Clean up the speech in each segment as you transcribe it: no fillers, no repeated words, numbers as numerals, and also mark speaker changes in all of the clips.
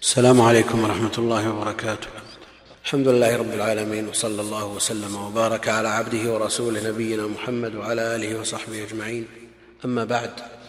Speaker 1: السلام عليكم ورحمة الله وبركاته. الحمد لله رب العالمين، وصلى الله وسلم وبارك على عبده ورسوله نبينا محمد وعلى آله وصحبه أجمعين. أما بعد،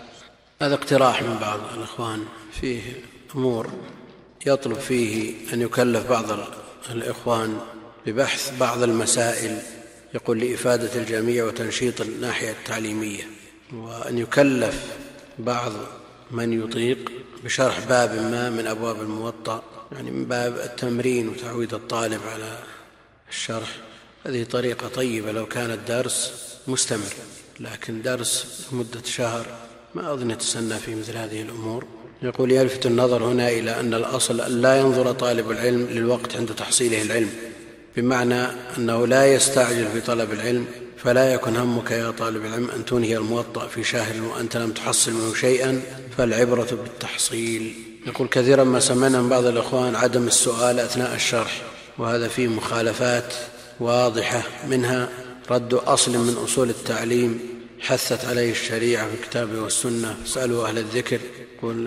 Speaker 1: هذا اقتراح من بعض الإخوان فيه أمور يطلب فيه أن يكلف بعض الإخوان ببحث بعض المسائل، يقول لإفادة الجميع وتنشيط الناحية التعليمية، وأن يكلف بعض من يطيق بشرح باب ما من أبواب الموطأ، يعني من باب التمرين وتعويد الطالب على الشرح. هذه طريقة طيبة لو كان الدرس مستمر، لكن درس مدة شهر ما أظن يتسنى في مثل هذه الأمور. يقول: يلفت النظر هنا إلى أن الأصل أن لا ينظر طالب العلم للوقت عند تحصيله العلم، بمعنى أنه لا يستعجل في طلب العلم، فلا يكن همك يا طالب العلم أن تنهي الموطأ في شهر وأنت لم تحصل منه شيئا، فالعبرة بالتحصيل. يقول: كثيرا ما سمعنا من بعض الأخوان عدم السؤال أثناء الشرح، وهذا فيه مخالفات واضحة، منها رد أصل من أصول التعليم حثت عليه الشريعة في الكتاب والسنة، اسألوا أهل الذكر. يقول: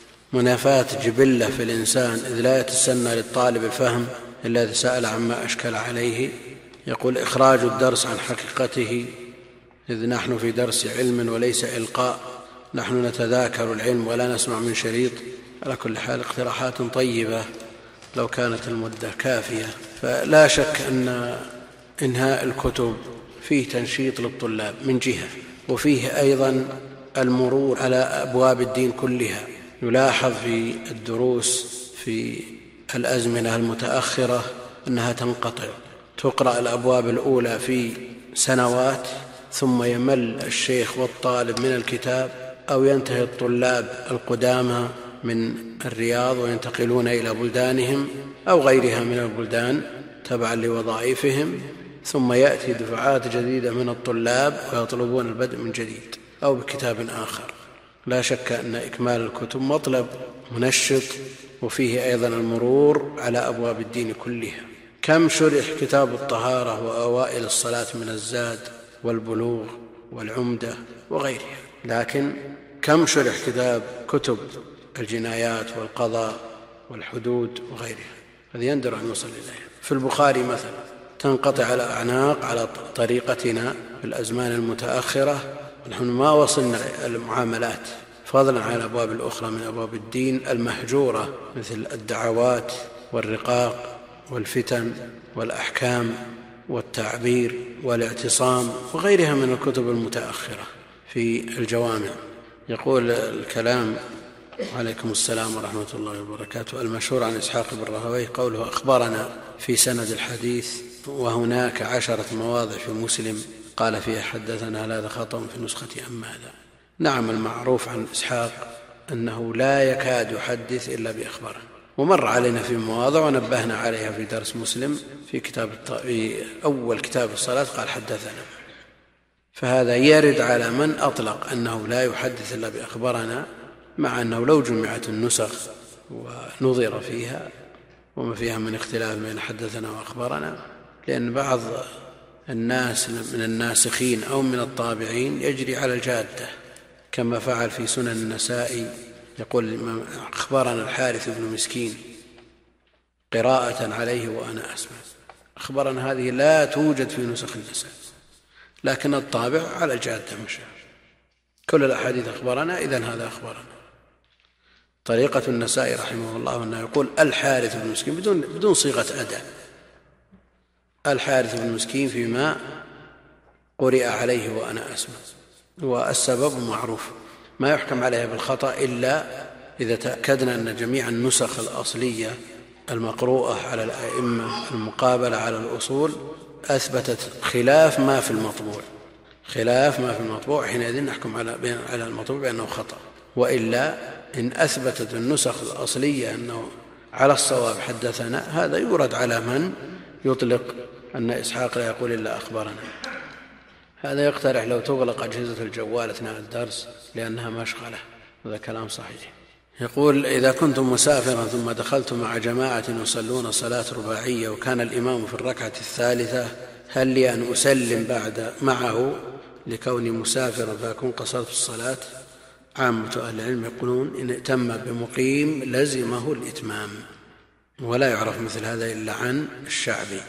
Speaker 1: منافاة جبلة في الإنسان، إذ لا يتسنى للطالب الفهم إلا إذا سأل عما أشكل عليه. يقول: إخراج الدرس عن حقيقته، إذ نحن في درس علم وليس إلقاء، نحن نتذاكر العلم ولا نسمع من شريط. على كل حال اقتراحات طيبة لو كانت المدة كافية. فلا شك أن إنهاء الكتب فيه تنشيط للطلاب من جهة، وفيه أيضا المرور على أبواب الدين كلها. يلاحظ في الدروس في الأزمنة المتأخرة أنها تنقطع، تقرأ الأبواب الأولى في سنوات، ثم يمل الشيخ والطالب من الكتاب، أو ينتهي الطلاب القدامى من الرياض وينتقلون إلى بلدانهم أو غيرها من البلدان تبعا لوظائفهم، ثم يأتي دفعات جديدة من الطلاب ويطلبون البدء من جديد أو بكتاب آخر. لا شك أن إكمال الكتب مطلب منشط، وفيه أيضا المرور على أبواب الدين كلها. كم شرح كتاب الطهارة وأوائل الصلاة من الزاد والبلوغ والعمدة وغيرها، لكن كم شرح كتب الجنايات والقضاء والحدود وغيرها، هذا يندر أن يوصل إليها. في البخاري مثلا تنقطع الأعناق على طريقتنا في الأزمان المتأخرة، ونحن ما وصلنا المعاملات، فضلا عن الأبواب الأخرى من أبواب الدين المهجورة، مثل الدعوات والرقاق والفتن والأحكام والتعبير والاعتصام وغيرها من الكتب المتأخرة في الجوامع. يقول الكلام: عليكم السلام ورحمة الله وبركاته. المشهور عن إسحاق بن راهويه قوله: أخبرنا في سند الحديث، وهناك 10 مواضع في مسلم قال فيها حدثنا، هذا خطأ في نسخة أم هذا. نعم، المعروف عن إسحاق أنه لا يكاد يحدث إلا بأخباره، ومر علينا في مواضع ونبهنا عليها في درس مسلم في أول كتاب الصلاة قال حدثنا. فهذا يرد على من أطلق أنه لا يحدث إلا بأخبارنا، مع أنه لو جمعت النسخ ونظر فيها وما فيها من اختلاف بين حدثنا وأخبارنا، لأن بعض الناس من الناسخين أو من الطابعين يجري على الجادة، كما فعل في سنن النسائي. يقول: أخبرنا الحارث بن مسكين قراءة عليه وأنا أسمع. أخبرنا هذه لا توجد في نسخ النسائي، لكن الطابع على الجادة مشى، كل الأحاديث أخبرنا، إذن هذا أخبرنا. طريقة النسائي رحمه الله أنه يقول الحارث بن مسكين بدون صيغة أداء، الحارث بن مسكين فيما قرئ عليه وأنا أسمع. والسبب معروف، ما يحكم عليها بالخطأ إلا إذا تأكدنا أن جميع النسخ الأصلية المقروءة على الأئمة المقابلة على الأصول أثبتت خلاف ما في المطبوع، حينئذ نحكم على المطبوع بأنه خطأ. وإلا إن أثبتت النسخ الأصلية أنه على الصواب حدثنا، هذا يورد على من يطلق أن إسحاق لا يقول إلا أخبرنا. هذا يقترح لو تغلق أجهزة الجوال أثناء الدرس لأنها مشغلة، هذا كلام صحيح. يقول: إذا كنت مسافرا ثم دخلت مع جماعة يصلون صلاة رباعية وكان الإمام في الركعة الثالثة، هل لي أن أسلم بعد معه لكوني مسافرا فأكون قصرت الصلاة؟ عامة أهل العلم يقولون إن ائتم بمقيم لزمه الإتمام، ولا يعرف مثل هذا إلا عن الشعبي،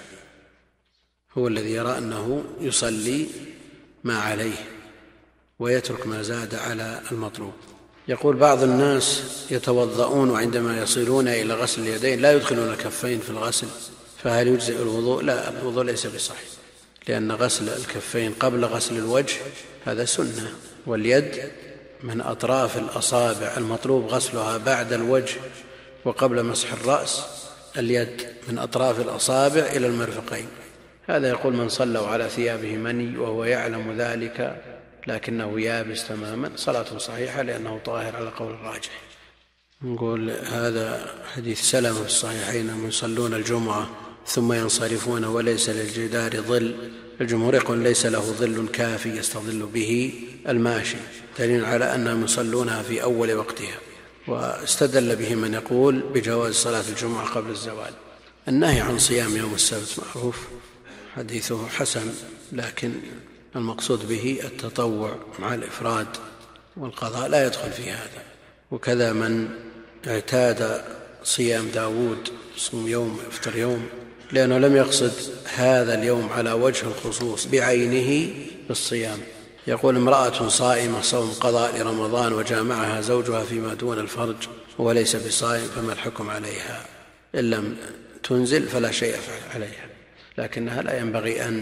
Speaker 1: هو الذي يرى أنه يصلي ما عليه ويترك ما زاد على المطلوب. يقول بعض الناس يتوضؤون وعندما يصلون إلى غسل اليدين لا يدخلون الكفين في الغسل، فهل يجزئ الوضوء؟ لا، الوضوء ليس بصحيح، لأن غسل الكفين قبل غسل الوجه هذا سنة، واليد من أطراف الأصابع المطلوب غسلها بعد الوجه وقبل مسح الرأس. اليد من أطراف الأصابع إلى المرفقين. هذا يقول من صلوا على ثيابه مني وهو يعلم ذلك لكنه يابس تماما صلاة صحيحة لأنه طاهر على قول الراجح. نقول هذا حديث سلمة في الصحيحين أنهم يصلون الجمعة ثم ينصرفون وليس للجدار ظل. الجمهور يقول ليس له ظل كافي يستظل به الماشي، دليل على أنهم يصلونها في أول وقتها. واستدل به من يقول بجواز صلاة الجمعة قبل الزوال. النهي عن صيام يوم السبت معروف، حديثه حسن، لكن المقصود به التطوع مع الإفراد، والقضاء لا يدخل في هذا. وكذا من اعتاد صيام داود، صوم يوم افطر يوم، لأنه لم يقصد هذا اليوم على وجه الخصوص بعينه بالصيام. يقول امرأة صائمة صوم قضاء لرمضان وجامعها زوجها فيما دون الفرج وليس بصائم، فما الحكم عليها؟ إن لم تنزل فلا شيء عليها، لكنها لا ينبغي أن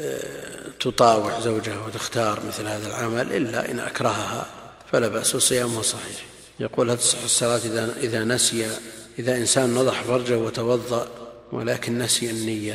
Speaker 1: تطاوع زوجها وتختار مثل هذا العمل إلا إن أكرهها فلا بأس، صيامه صحيح. يقول هل تصح الصلاة إذا إنسان نضح فرجه وتوضأ ولكن نسي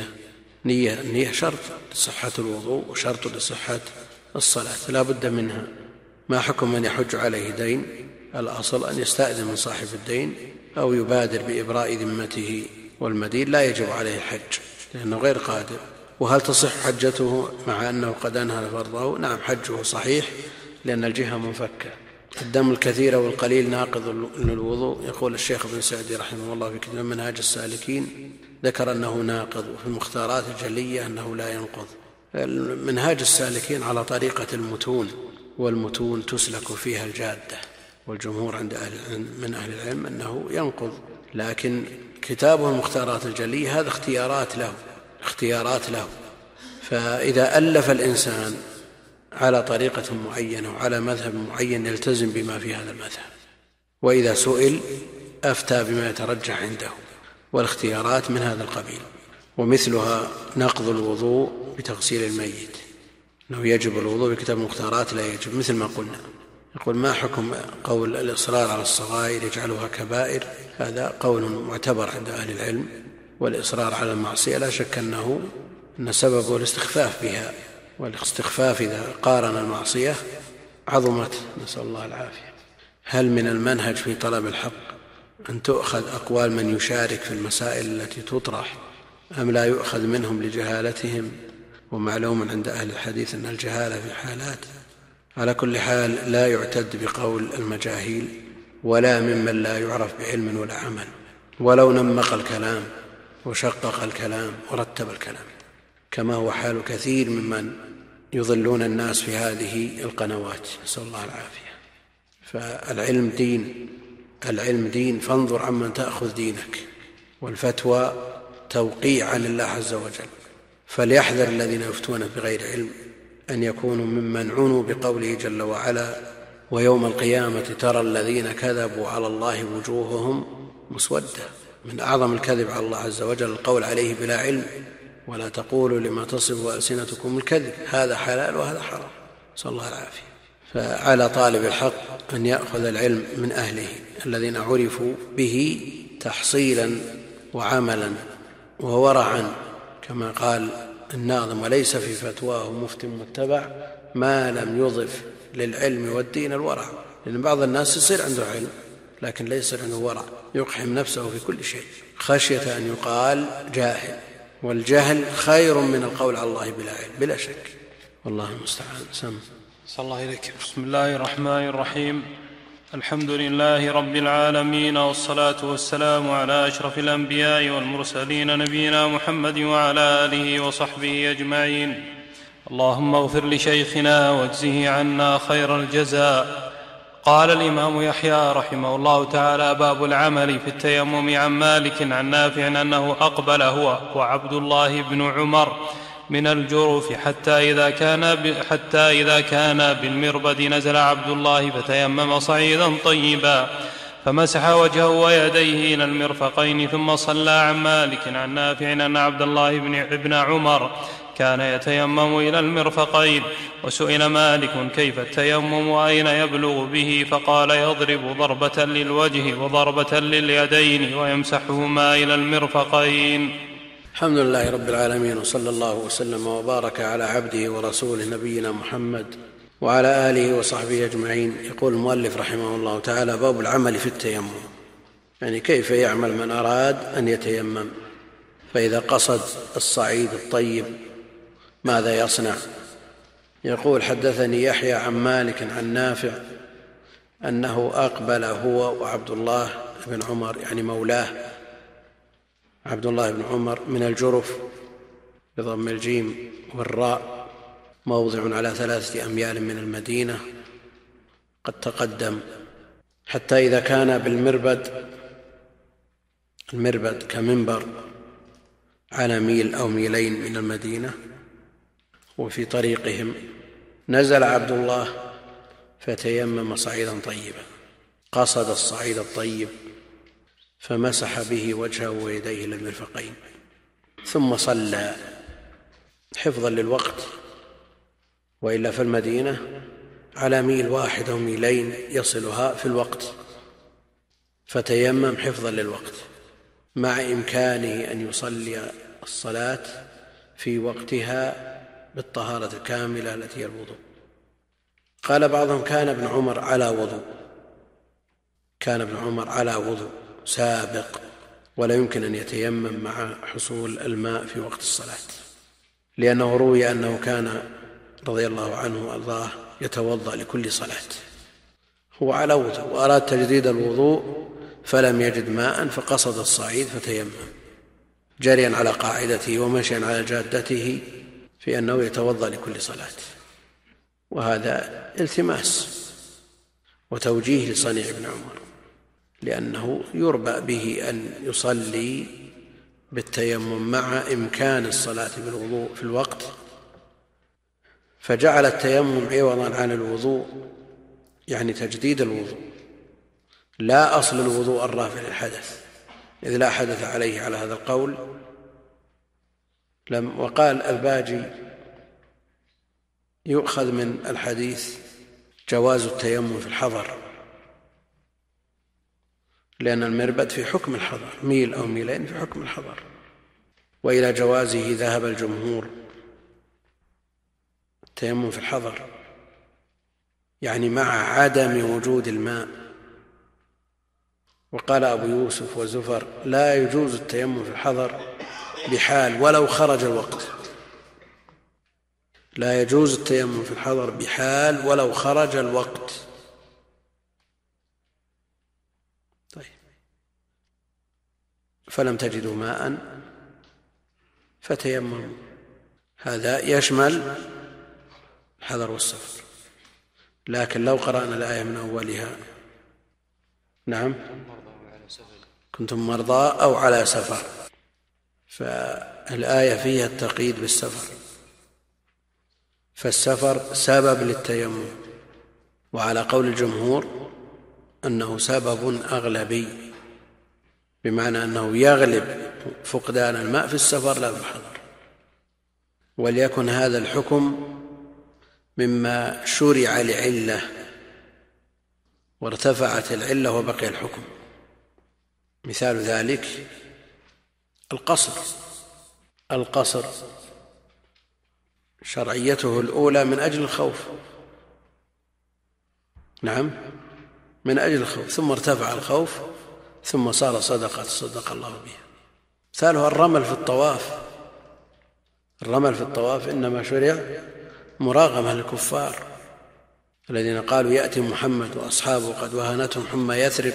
Speaker 1: النية شرط لصحة الوضوء وشرط لصحة الصلاة لا بد منها. ما حكم من يحج عليه دين؟ الأصل أن يستأذن من صاحب الدين أو يبادر بإبراء ذمته، والمدين لا يجب عليه الحج لأنه غير قادر. وهل تصح حجته مع أنه قد أنهى فرضه؟ نعم، حجه صحيح لأن الجهة منفكة. الدم الكثير والقليل ناقض للوضوء. يقول الشيخ ابن سعدي رحمه الله في كتاب منهاج السالكين ذكر أنه ناقض، وفي المختارات الجلية أنه لا ينقض. منهاج السالكين على طريقة المتون، والمتون تسلك فيها الجادة، والجمهور من أهل العلم أنه ينقض. لكن كتابه المختارات الجلية هذا اختيارات له، فإذا ألف الإنسان على طريقة معينة وعلى مذهب معين يلتزم بما في هذا المذهب، وإذا سئل أفتى بما يترجح عنده، والاختيارات من هذا القبيل. ومثلها نقض الوضوء بتغسيل الميت، أنه يجب الوضوء بكتاب المختارات لا يجب، مثل ما قلنا. يقول ما حكم قول الإصرار على الصغائر يجعلها كبائر؟ هذا قول معتبر عند أهل العلم، والإصرار على المعصية لا شك أن سببه الاستخفاف بها، والاستخفاف إذا قارن المعصية عظمت، نسأل الله العافية. هل من المنهج في طلب الحق أن تؤخذ أقوال من يشارك في المسائل التي تطرح، أم لا يؤخذ منهم لجهالتهم؟ ومعلوم عند أهل الحديث أن الجهالة في حالات. على كل حال لا يعتد بقول المجاهيل ولا ممن لا يعرف بعلم ولا عمل، ولو نمق الكلام وشقق الكلام ورتب الكلام، كما هو حال كثير ممن يضلون الناس في هذه القنوات، نسأل الله العافية. فالعلم دين، فانظر عمن تأخذ دينك. والفتوى توقيع لله عز وجل، فليحذر الذين يفتون بغير علم أن يكونوا ممن عنوا بقوله جل وعلا ويوم القيامة ترى الذين كذبوا على الله وجوههم مسودة. من أعظم الكذب على الله عز وجل القول عليه بلا علم، ولا تقولوا لما تصف ألسنتكم الكذب، هذا حلال وهذا حرام، نسأل الله العافية. فعلى طالب الحق أن يأخذ العلم من أهله الذين عرفوا به تحصيلا وعملا وورعا، كما قال الناظم وليس في فتواه مفت متبع ما لم يضف للعلم والدين الورع. لأن بعض الناس يصير عنده علم لكن ليس عنده ورع، يقحم نفسه في كل شيء خشية أن يقال جاهل، والجهل خير من القول على الله بلا علم بلا شك، والله المستعان.
Speaker 2: صلى الله إليك. بسم الله الرحمن الرحيم. الحمد لله رب العالمين، والصلاة والسلام على أشرف الأنبياء والمرسلين نبينا محمد وعلى آله وصحبه أجمعين. اللهم اغفر لشيخنا واجزه عنا خير الجزاء. قال الإمام يحيى رحمه الله تعالى: باب العمل في التيمم. عن مالك عن نافع أنه أقبل هو وعبد الله بن عمر من الجرف حتى إذا كان بالمربد نزل عبد الله فتيمم صعيدا طيبا فمسح وجهه ويديه إلى المرفقين ثم صلى. عن مالك عن نافع أن عبد الله بن عمر كان يتيمم إلى المرفقين. وسئل مالك: كيف التيمم وأين يبلغ به؟ فقال: يضرب ضربة للوجه وضربة لليدين ويمسحهما إلى المرفقين.
Speaker 1: الحمد لله رب العالمين، وصلى الله وسلم وبارك على عبده ورسوله نبينا محمد وعلى آله وصحبه أجمعين. يقول المؤلف رحمه الله تعالى: باب العمل في التيمم، يعني كيف يعمل من أراد أن يتيمم، فإذا قصد الصعيد الطيب ماذا يصنع؟ يقول: حدثني يحيى عن مالك عن نافع أنه أقبل هو وعبد الله بن عمر، يعني مولاه عبد الله بن عمر، من الجرف بضم الجيم والراء، موضع على 3 أميال من المدينة، قد تقدم، حتى إذا كان بالمربد، المربد كمنبر، على ميل أو ميلين من المدينة، وفي طريقهم نزل عبد الله فتيمم صعيدا طيبا، قصد الصعيد الطيب فمسح به وجهه ويديه إلى المرفقين، ثم صلى حفظا للوقت، وإلا في المدينة على ميل واحد أو ميلين يصلها في الوقت، فتيمم حفظا للوقت مع إمكانه أن يصلي الصلاة في وقتها بالطهارة الكاملة التي هي الوضوء. قال بعضهم: كان ابن عمر على وضوء، كان ابن عمر على وضوء سابق، ولا يمكن أن يتيمم مع حصول الماء في وقت الصلاة، لأنه روي أنه كان رضي الله عنه وأرضاه يتوضأ لكل صلاة. هو على وضوء وأراد تجديد الوضوء فلم يجد ماء فقصد الصعيد فتيمم، جريا على قاعدته ومشيا على جادته في أنه يتوضأ لكل صلاة. وهذا التماس وتوجيه لصنيع ابن عمر، لأنه يربأ به أن يصلي بالتيمم مع إمكان الصلاة بالوضوء في الوقت، فجعل التيمم عوضا عن الوضوء، يعني تجديد الوضوء، لا أصل الوضوء الرافع للحدث، إذ لا حدث عليه على هذا القول. وقال الباجي: يؤخذ من الحديث جواز التيمم في الحضر، لأن المربد في حكم الحضر، ميل أو ميلين في حكم الحضر، وإلى جوازه ذهب الجمهور، التيمم في الحضر يعني مع عدم وجود الماء. وقال أبو يوسف وزفر: لا يجوز التيمم في الحضر بحال ولو خرج الوقت، لا يجوز التيمم في الحضر بحال ولو خرج الوقت. طيب، فلم تجدوا ماء فتيمموا، هذا يشمل الحضر والسفر. لكن لو قرأنا الآية من أولها: نعم، كنتم مرضى أو على سفر، فالآية فيها التقييد بالسفر، فالسفر سبب للتيمم، وعلى قول الجمهور أنه سبب أغلبي، بمعنى أنه يغلب فقدان الماء في السفر لا في الحضر. وليكن هذا الحكم مما شرع لعلة وارتفعت العلة وبقي الحكم. مثال ذلك القصر شرعيته الأولى من أجل الخوف، نعم، من أجل الخوف، ثم ارتفع الخوف ثم صار صدقة صدق الله بها. مثاله الرمل في الطواف، الرمل في الطواف إنما شرع مراغمة للكفار الذين قالوا: يأتي محمد وأصحابه قد وهنتهم حمى يثرب،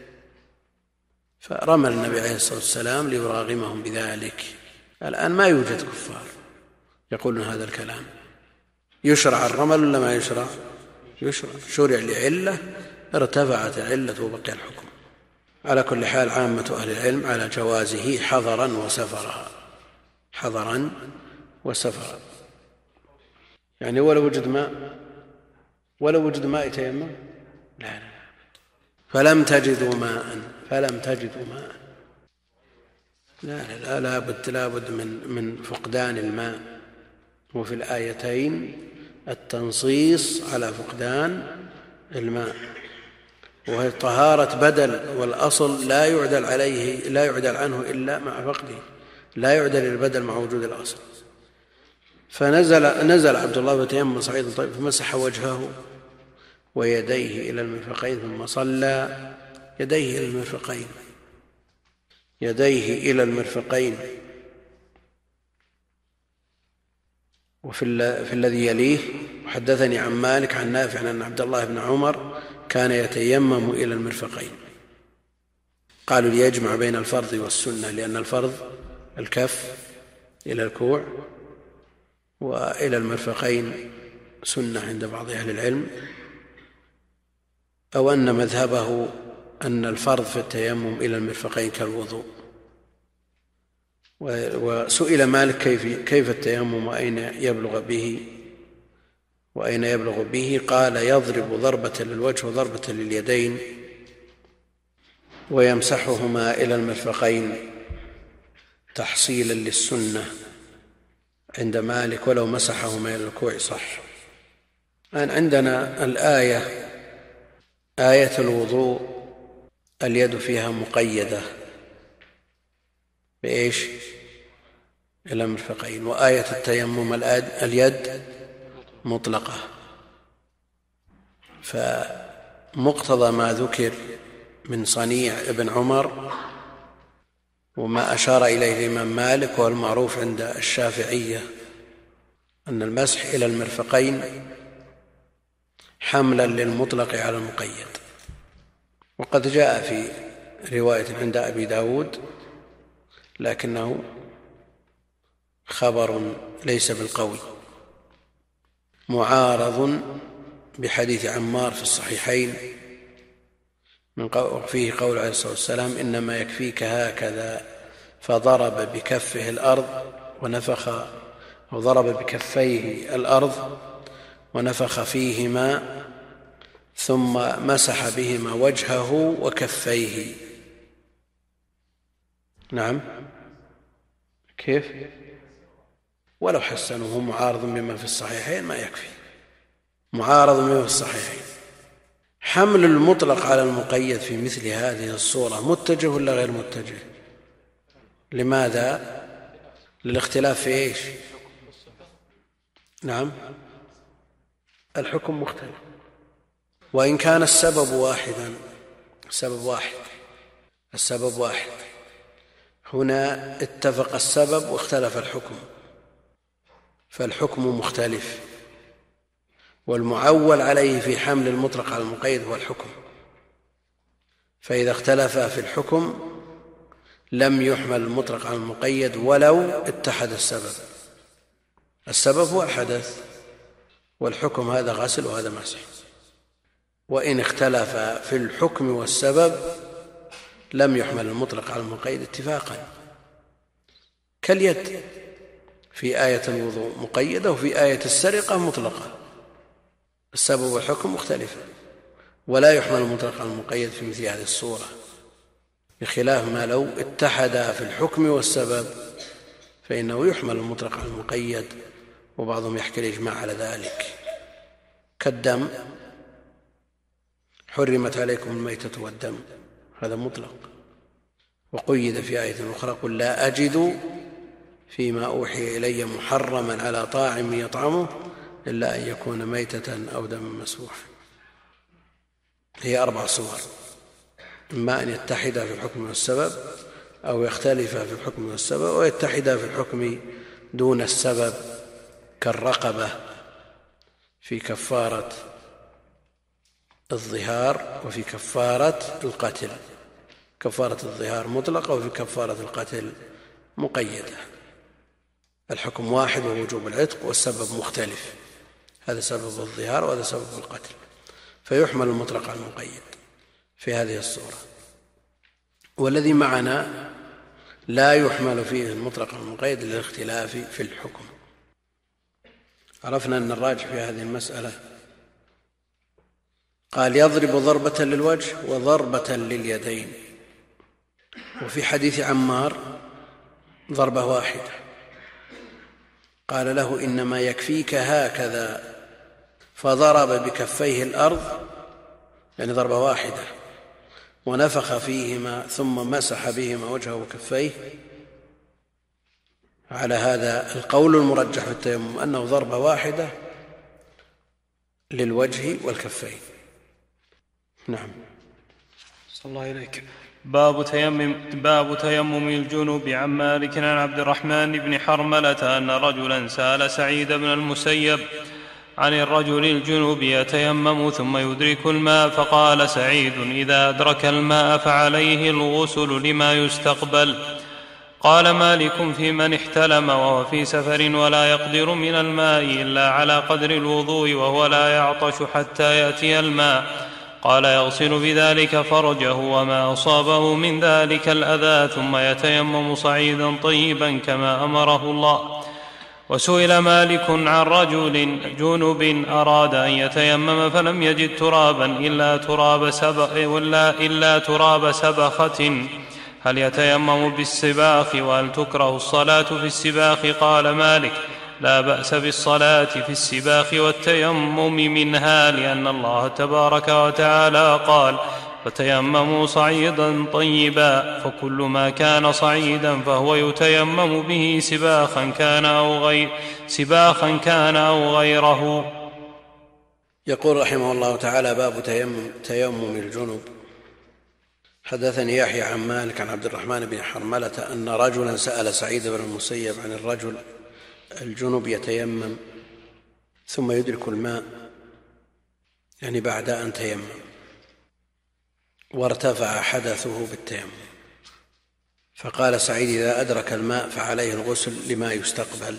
Speaker 1: فرمى النبي عليه الصلاة والسلام ليراغمهم بذلك. الآن ما يوجد كفار يقولون هذا الكلام. يشرع الرمل ولا ما يشرع؟ يشرع، شرع لعلة ارتفعت العلة وبقي الحكم. على كل حال عامة أهل العلم على جوازه حضرا وسفرا، حضرا وسفرا. يعني ولو وجد ماء يتيمم؟ لا. فلم تجدوا ماء. لا بد من فقدان الماء. وفي الآيتين التنصيص على فقدان الماء، وهي طهارة بدل، والأصل لا يعدل عنه إلا مع فقده، لا يعدل البدل مع وجود الأصل. فنزل عبد الله فتيمم صعيدا طيب فمسح وجهه ويديه إلى المرفقين ثم صلى. يديه إلى المرفقين. وفي الذي يليه حدثني عن مالك عن نافع أن عبد الله بن عمر كان يتيمم إلى المرفقين. قالوا ليجمع بين الفرض والسنة، لأن الفرض الكف إلى الكوع، وإلى المرفقين سنة عند بعض أهل العلم، أو أن مذهبه أن الفرض في التيمم إلى المرفقين كالوضوء. وسئل مالك كيف التيمم وأين يبلغ به؟ قال يضرب ضربة للوجه وضربة لليدين ويمسحهما إلى المرفقين تحصيلا للسنة عند مالك، ولو مسحهما إلى الكوع صح. الآن عندنا آية الوضوء اليد فيها مقيدة بإيش؟ إلى المرفقين. وآية التيمم اليد مطلقة. فمقتضى ما ذكر من صنيع ابن عمر وما أشار إليه الإمام مالك والمعروف عند الشافعية أن المسح إلى المرفقين حملا للمطلق على المقيد. وقد جاء في رواية عند أبي داود لكنه خبر ليس بالقوي، معارض بحديث عمار في الصحيحين فيه قول عليه الصلاة والسلام إنما يكفيك هكذا، فضرب بكفه الأرض ونفخ، أو ضرب بكفيه الأرض ونفخ فيهما ثم مسح بهما وجهه وكفيه. نعم، كيف؟ ولو حسنه معارض بما في الصحيحين ما يكفي، معارض بما في الصحيحين. حمل المطلق على المقيد في مثل هذه الصورة متجه ولا غير متجه؟ لماذا؟ للاختلاف في ايش؟ نعم، الحكم مختلف، وإن كان السبب واحدا. السبب واحد. هنا اتفق السبب واختلف الحكم، فالحكم مختلف، والمعول عليه في حمل المطلق على المقيد هو الحكم. فإذا اختلف في الحكم لم يحمل المطلق على المقيد ولو اتحد السبب هو الحدث، والحكم هذا غسل وهذا مسح. وإن اختلف في الحكم والسبب لم يحمل المطلق على المقيد اتفاقا، كاليد في آية الوضوء مقيدة وفي آية السرقة مطلقة، السبب والحكم مختلفة، ولا يحمل المطلق على المقيد في مثل هذه الصورة، بخلاف ما لو اتحدا في الحكم والسبب فإنه يحمل المطلق على المقيد، وبعضهم يحكي الإجماع على ذلك. كالدم، حرمت عليكم الميتة والدم، هذا مطلق، وقيد في آية أخرى قل لا أجد فيما أوحي إلي محرما على طاعم يطعمه إلا أن يكون ميتة أو دما مسفوحا. هي 4 صور، إما أن يتحدا في الحكم والسبب، أو يختلفا في الحكم والسبب، أو يتحدا في الحكم دون السبب، كالرقبة في كفارة الظهار وفي كفارة القتل. كفارة الظهار مطلقة وفي كفارة القتل مقيدة. الحكم واحد ووجوب العتق، والسبب مختلف، هذا سبب الظهار وهذا سبب القتل، فيحمل المطلق على المقيد. في هذه الصورة. والذي معنا لا يحمل فيه المطلق والمقيد للاختلاف في الحكم. عرفنا أن الراجح في هذه المسألة قال يضرب ضربة للوجه وضربة لليدين، وفي حديث عمار ضربة واحدة، قال له إنما يكفيك هكذا، فضرب بكفيه الأرض يعني ضربة واحدة، ونفخ فيهما ثم مسح بهما وجهه وكفيه. على هذا القول المرجح في التيمم أنه ضربة واحدة للوجه والكفين. نعم.
Speaker 2: صلى الله إليك. باب تيمم الجنوب. عن مالك عن عبد الرحمن بن حرملة أن رجلا سأل سعيد بن المسيب عن الرجل الجنوب يتيمم ثم يدرك الماء، فقال سعيد إذا أدرك الماء فعليه الغسل لما يستقبل. قال مالك في من احتلم وهو في سفر ولا يقدر من الماء إلا على قدر الوضوء وهو لا يعطش حتى يأتي الماء، قال يغسل بذلك فرجه وما أصابه من ذلك الأذى ثم يتيمم صعيدا طيبا كما أمره الله. وسئل مالك عن رجل جنب أراد أن يتيمم فلم يجد ترابا إلا تراب سبخة، هل يتيمم بالسباخ وهل تكره الصلاة في السباخ؟ قال مالك لا بأس بالصلاة في السباخ والتيمم منها، لأن الله تبارك وتعالى قال فتيمموا صعيدا طيبا، فكل ما كان صعيدا فهو يتيمم به سباخا كان أو غيره.
Speaker 1: يقول رحمه الله تعالى باب تيمم الجنب. حدثني يحيى عن مالك عن عبد الرحمن بن حرملة أن رجلا سأل سعيد بن المسيب عن الرجل الجنب يتيمم ثم يدرك الماء، يعني بعد أن تيمم وارتفع حدثه بالتيمم، فقال سعيد إذا أدرك الماء فعليه الغسل لما يستقبل.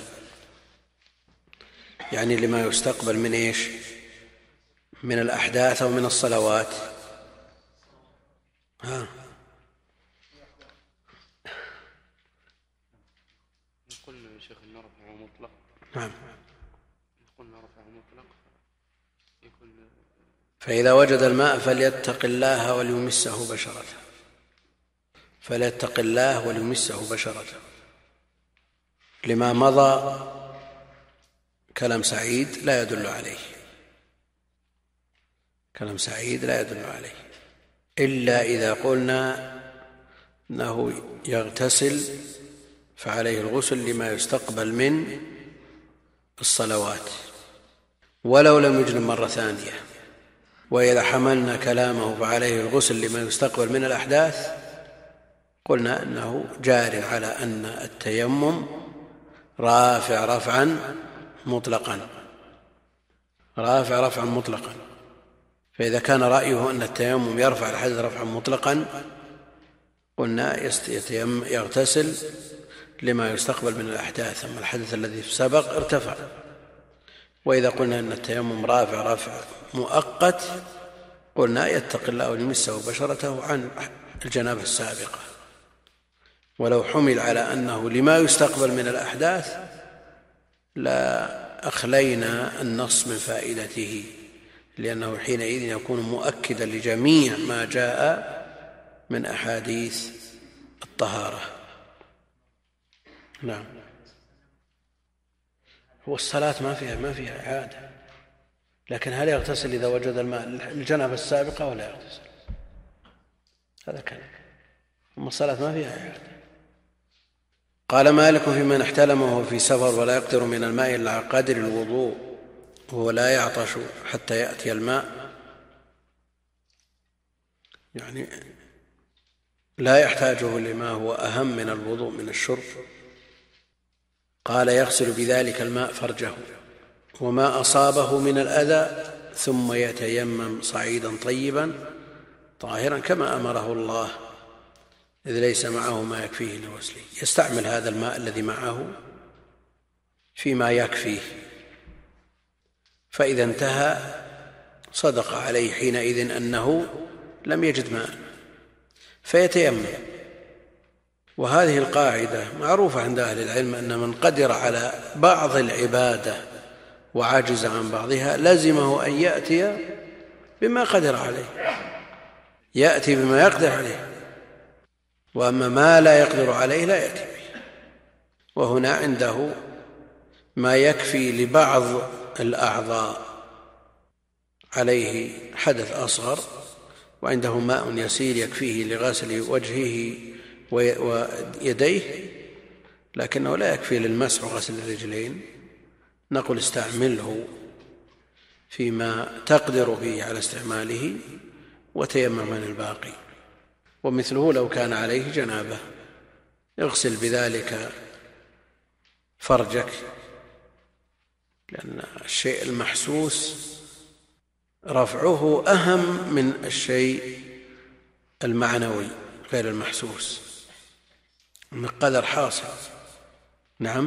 Speaker 1: يعني لما يستقبل من إيش؟ من الأحداث أو من الصلوات؟
Speaker 2: قلنا يا شيخ أن رفعه مطلق.
Speaker 1: نعم.
Speaker 2: قلنا رفعه مطلق يكون
Speaker 1: فإذا وجد الماء فليتق الله وليمسه بشرته، فليتق الله وليمسه بشرته، لما مضى كلام سعيد لا يدل عليه، كلام سعيد لا يدل عليه إلا إذا قلنا أنه يغتسل فعليه الغسل لما يستقبل من الصلوات ولو لم يجنب مرة ثانية. وإذا حملنا كلامه فعليه الغسل لما يستقبل من الأحداث قلنا أنه جار على أن التيمم رافع رفعا مطلقا، رافع رفعا مطلقا. فإذا كان رأيه أن التيمم يرفع الحدث رفعا مطلقا قلنا يغتسل لما يستقبل من الأحداث، أما الحدث الذي سبق ارتفع. وإذا قلنا أن التيمم رافع رفع مؤقت قلنا يتق الله ويمسه بشرته عن الجنابة السابقة. ولو حمل على أنه لما يستقبل من الأحداث لا أخلينا النص من فائدته، لأنه حينئذ يكون مؤكدا لجميع ما جاء من أحاديث الطهارة. نعم. هو الصلاة ما فيها إعادة، لكن هل يغتسل إذا وجد الماء الجنابة السابقة ولا يغتسل؟ هذا كلام. أما الصلاة ما فيها إعادة. قال مالك في من احتلم وهو في سفر ولا يقدر من الماء إلا على قدر الوضوء وهو لا يعطش حتى يأتي الماء، يعني لا يحتاجه لما هو أهم من الوضوء من الشرب. قال يغسل بذلك الماء فرجه وما أصابه من الأذى ثم يتيمم صعيدا طيبا طاهرا كما أمره الله، إذ ليس معه ما يكفيه لغسله. يستعمل هذا الماء الذي معه فيما يكفيه، فإذا انتهى صدق عليه حينئذ أنه لم يجد ماء فيتيمم. وهذه القاعدة معروفة عند أهل العلم أن من قدر على بعض العبادة وعاجز عن بعضها لزمه أن يأتي بما قدر عليه، يأتي بما يقدر عليه، وأما ما لا يقدر عليه لا يأتي به. وهنا عنده ما يكفي لبعض الأعضاء عليه حدث أصغر، وعنده ماء يسير يكفيه لغسل وجهه ويديه، لكنه لا يكفي للمسح وغسل الرجلين، نقول استعمله فيما تقدر فيه على استعماله وتيمم من الباقي. ومثله لو كان عليه جنابة اغسل بذلك فرجك، لأن الشيء المحسوس رفعه أهم من الشيء المعنوي غير المحسوس، من قدر حاصل. نعم.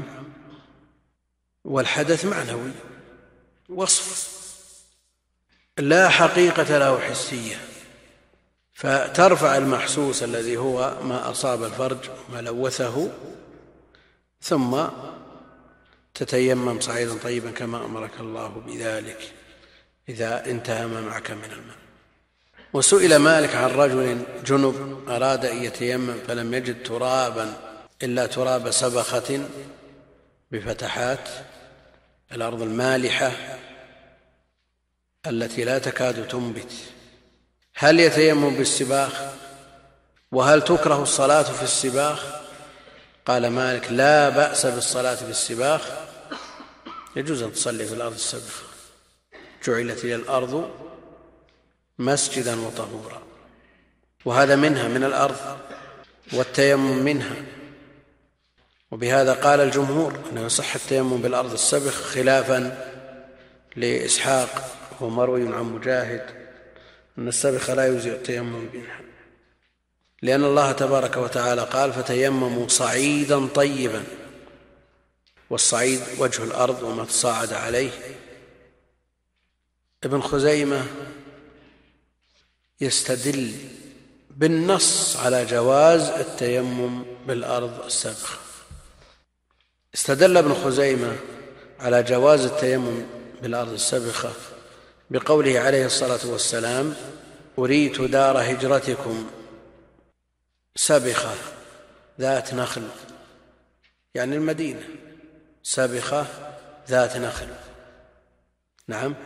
Speaker 1: والحدث معنوي وصف لا حقيقة له حسية، فترفع المحسوس الذي هو ما أصاب الفرج ما لوثه، ثم تتيمم صعيدا طيبا كما أمرك الله بذلك إذا انتهى ما معك من الماء. وسئل مالك عن رجل جنب أراد أن يتيمم فلم يجد ترابا إلا تراب سبخة بفتحات الأرض المالحة التي لا تكاد تنبت، هل يتيمم بالسباخ؟ وهل تكره الصلاة في السباخ؟ قال مالك لا بأس بالصلاة في السباخ، يجوز أن تصلي في الأرض السبخة، جعلت لي الأرض مسجدا وطهورا. وهذا منها من الأرض والتيمم منها، وبهذا قال الجمهور أنه يصح التيمم بالأرض السبخ خلافا لإسحاق ومروي عن مجاهد أن السبخ لا يجزئ التيمم منها، لأن الله تبارك وتعالى قال فتيمموا صعيدا طيبا، والصعيد وجه الأرض وما تصاعد عليه. ابن خزيمة يستدل بالنص على جواز التيمم بالأرض السبخة. استدل ابن خزيمة على جواز التيمم بالأرض السبخة بقوله عليه الصلاة والسلام أريت دار هجرتكم سبخة ذات نخل، يعني المدينة سبخة ذات نخل. نعم.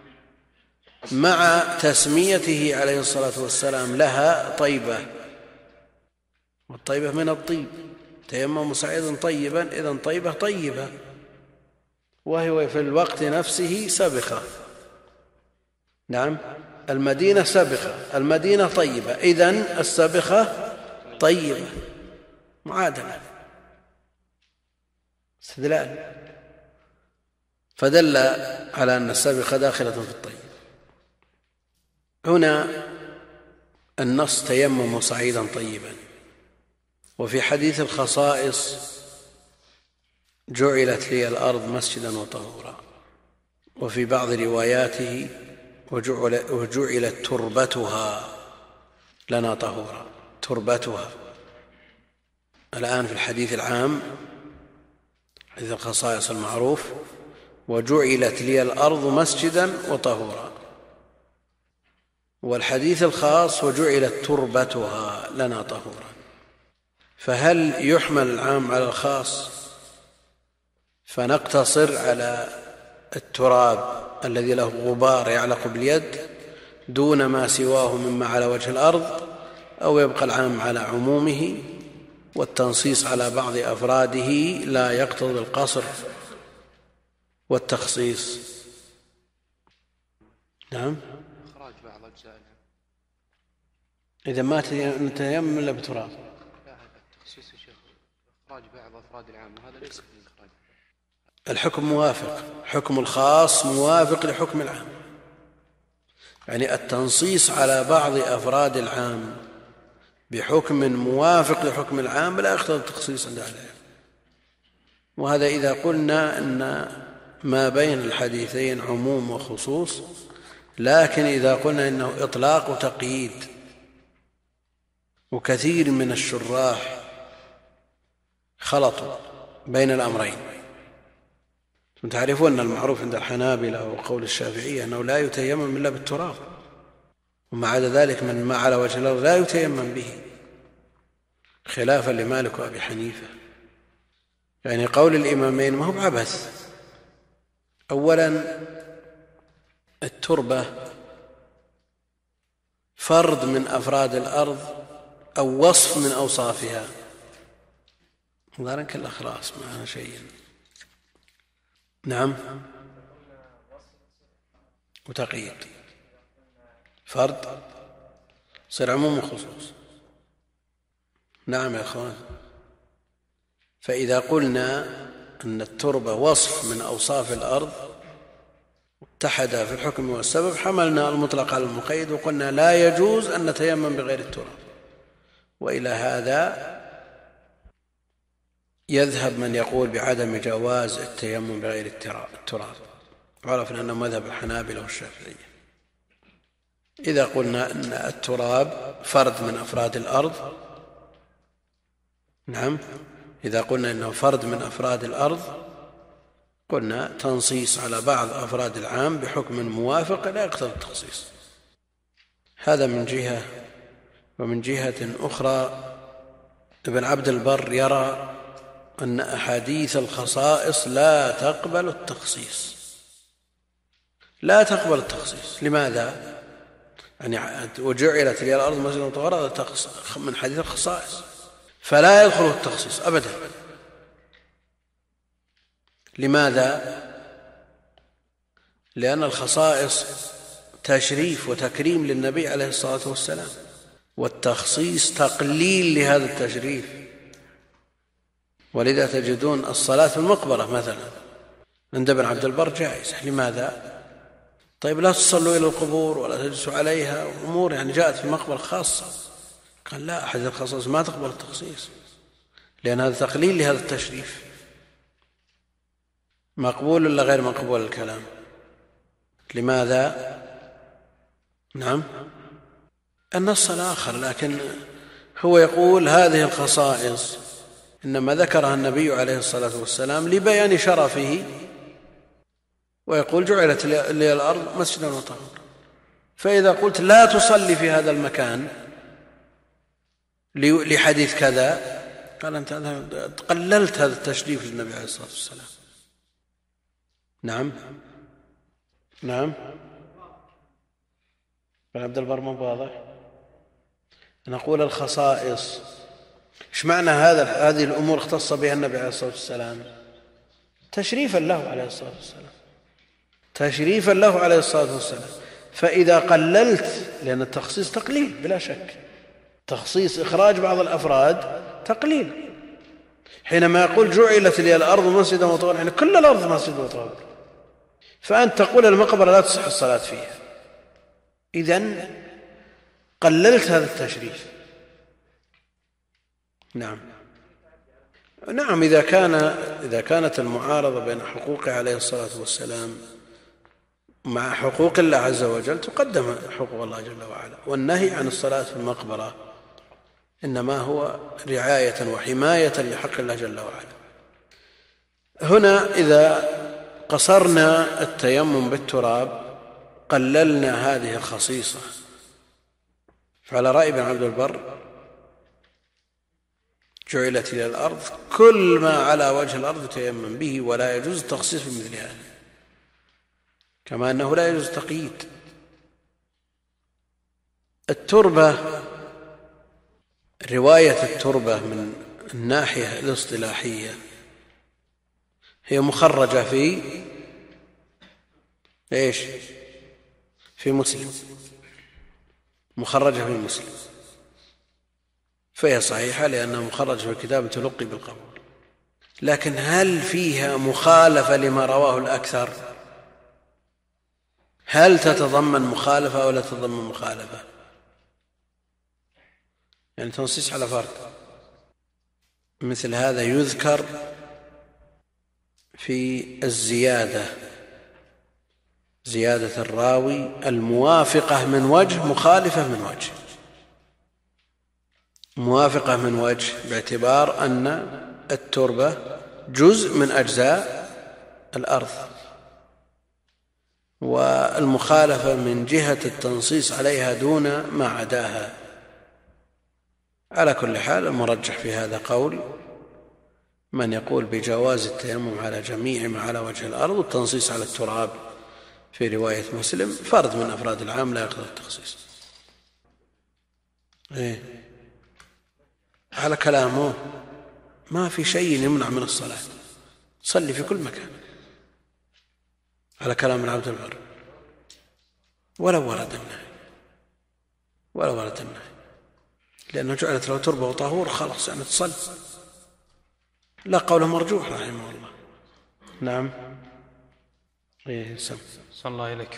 Speaker 1: مع تسميته عليه الصلاة والسلام لها طيبة، والطيبة من الطيب، تيمم صعيدا طيبا، إذن طيبة طيبة، وهو في الوقت نفسه سبخة. نعم. المدينة سبخة، المدينة طيبة، إذن السبخة طيبة، معادلة، استدلال، فدل على أن السبخة داخلة في الطيب. هنا النص تيمم صعيدا طيبا. وفي حديث الخصائص جعلت لي الأرض مسجدا وطهورا، وفي بعض رواياته وجعلت تربتها لنا طهورا، تربتها. الآن في الحديث العام حديث الخصائص المعروف وجعلت لي الأرض مسجدا وطهورا، والحديث الخاص وجعلت تربتها لنا طهورا. فهل يحمل العام على الخاص فنقتصر على التراب الذي له غبار يعلق باليد دون ما سواه مما على وجه الأرض، أو يبقى العام على عمومه والتنصيص على بعض أفراده لا يقتضي القصر والتخصيص؟ نعم.
Speaker 3: إخراج بعض أجزاء
Speaker 1: إذا ما نتيمم إلا بتراب.
Speaker 3: لا، هذا التخصيص يا شيخ، إخراج بعض أفراد العام، وهذا ليس في الإخراج.
Speaker 1: الحكم موافق، حكم الخاص موافق لحكم العام، يعني التنصيص على بعض أفراد العام بحكم موافق لحكم العام لا يقتضي التخصيص عند أهل العلم. وهذا إذا قلنا أن ما بين الحديثين عموم وخصوص، لكن إذا قلنا إنه إطلاق وتقييد وكثير من الشراح خلطوا بين الأمرين. تعرفون أن المعروف عند الحنابلة وقول الشافعية أنه لا يتيمم إلا بالتراب، ومع ذلك من ما على وجه الأرض لا يتيمم به، خلافا لمالك وأبي حنيفة. يعني قول الإمامين ما هو بعبث. أولا التربة فرد من أفراد الأرض أو وصف من أوصافها، ظاهرا كالأخراس معها شيء. نعم، وتقييد فرد صير عموم وخصوص. نعم يا أخوان، فإذا قلنا أن التربة وصف من أوصاف الأرض اتحد في الحكم والسبب، حملنا المطلق على المقيد وقلنا لا يجوز أن نتيمم بغير التراب. وإلى هذا يذهب من يقول بعدم جواز التيمم بغير التراب، وعرفنا أنه مذهب الحنابلة والشافعية. إذا قلنا أن التراب فرد من أفراد الأرض، نعم، إذا قلنا أنه فرد من أفراد الأرض قلنا تنصيص على بعض أفراد العام بحكم موافق لا يقتضي التخصيص. هذا من جهة. ومن جهة أخرى ابن عبد البر يرى أن أحاديث الخصائص لا تقبل التخصيص. لا تقبل التخصيص. لماذا؟ يعني وجعلت لي الأرض مسجدا وطهورا من حديث الخصائص، فلا يدخل التخصيص أبدا. لماذا؟ لأن الخصائص تشريف وتكريم للنبي عليه الصلاة والسلام، والتخصيص تقليل لهذا التشريف. ولذا تجدون الصلاة في المقبرة مثلا عند ابن عبد البر جائزة. لماذا؟ طيب لا تصلوا إلى القبور ولا تجلسوا عليها، أمور يعني جاءت في المقبرة خاصة. قال لا، أحد الخصائص ما تقبل التخصيص، لأن هذا تقليل لهذا التشريف. مقبول ولا غير مقبول الكلام؟ لماذا؟ نعم، النص الآخر. لكن هو يقول هذه الخصائص إنما ذكرها النبي عليه الصلاة والسلام لبيان شرفه، ويقول جعلت لي الأرض مسجدا وطهورا. فإذا قلت لا تصلي في هذا المكان لحديث كذا، قال أنت قللت هذا التشريف للنبي عليه الصلاة والسلام. نعم نعم، ابن عبد البر مو واضح. نقول الخصائص، ايش معنى هذه الأمور اختص بها النبي عليه الصلاة والسلام؟ تشريفا له عليه الصلاة والسلام، تشريفا له عليه الصلاة والسلام. فإذا قللت، لأن التخصيص تقليل بلا شك، تخصيص إخراج بعض الأفراد تقليل. حينما يقول جعلت لي الأرض مسجدا وطهورا، يعني كل الأرض مسجد وطهور، فأنت تقول المقبرة لا تصح الصلاة فيها، إذن قللت هذا التشريف. نعم نعم، إذا كانت المعارضة بين حقوقه عليه الصلاة والسلام مع حقوق الله عز وجل تقدم حقوق الله جل وعلا. والنهي عن الصلاة في المقبرة إنما هو رعاية وحماية لحق الله جل وعلا. هنا إذا قصرنا التيمم بالتراب قللنا هذه الخصيصة. فعلى رأي ابن عبد البر جعلت إلى الأرض كل ما على وجه الأرض يتيمم به، ولا يجوز التخصيص بمثل هذا، كما أنه لا يجوز تقييد. التربة، رواية التربة من الناحية الاصطلاحية هي مخرجة في ايش؟ في مسلم، مخرجة في مسلم، فهي صحيحة لأنها مخرجة في كتاب تلقي بالقبول. لكن هل فيها مخالفة لما رواه الأكثر؟ هل تتضمن مخالفة ولا تتضمن مخالفة؟ يعني تنصيص على فرد مثل هذا يذكر في الزيادة، زيادة الراوي الموافقة من وجه، مخالفة من وجه. موافقة من وجه، باعتبار أن التربة جزء من أجزاء الأرض، والمخالفة من جهة التنصيص عليها دون ما عداها. على كل حال المرجح في هذا قول من يقول بجواز التيمم على جميع ما على وجه الأرض، والتنصيص على التراب في رواية مسلم فرد من أفراد العام لا يقتضي التخصيص. على كلامه ما في شيء يمنع من الصلاة، صلي في كل مكان، على كلام ابن عبد البر، ولو ورد النهي، لأنه جعلت له تربة وطهور خلاص يعني تصلي. لا، قوله مرجوح رحمه الله. نعم.
Speaker 2: صلى الله إليك.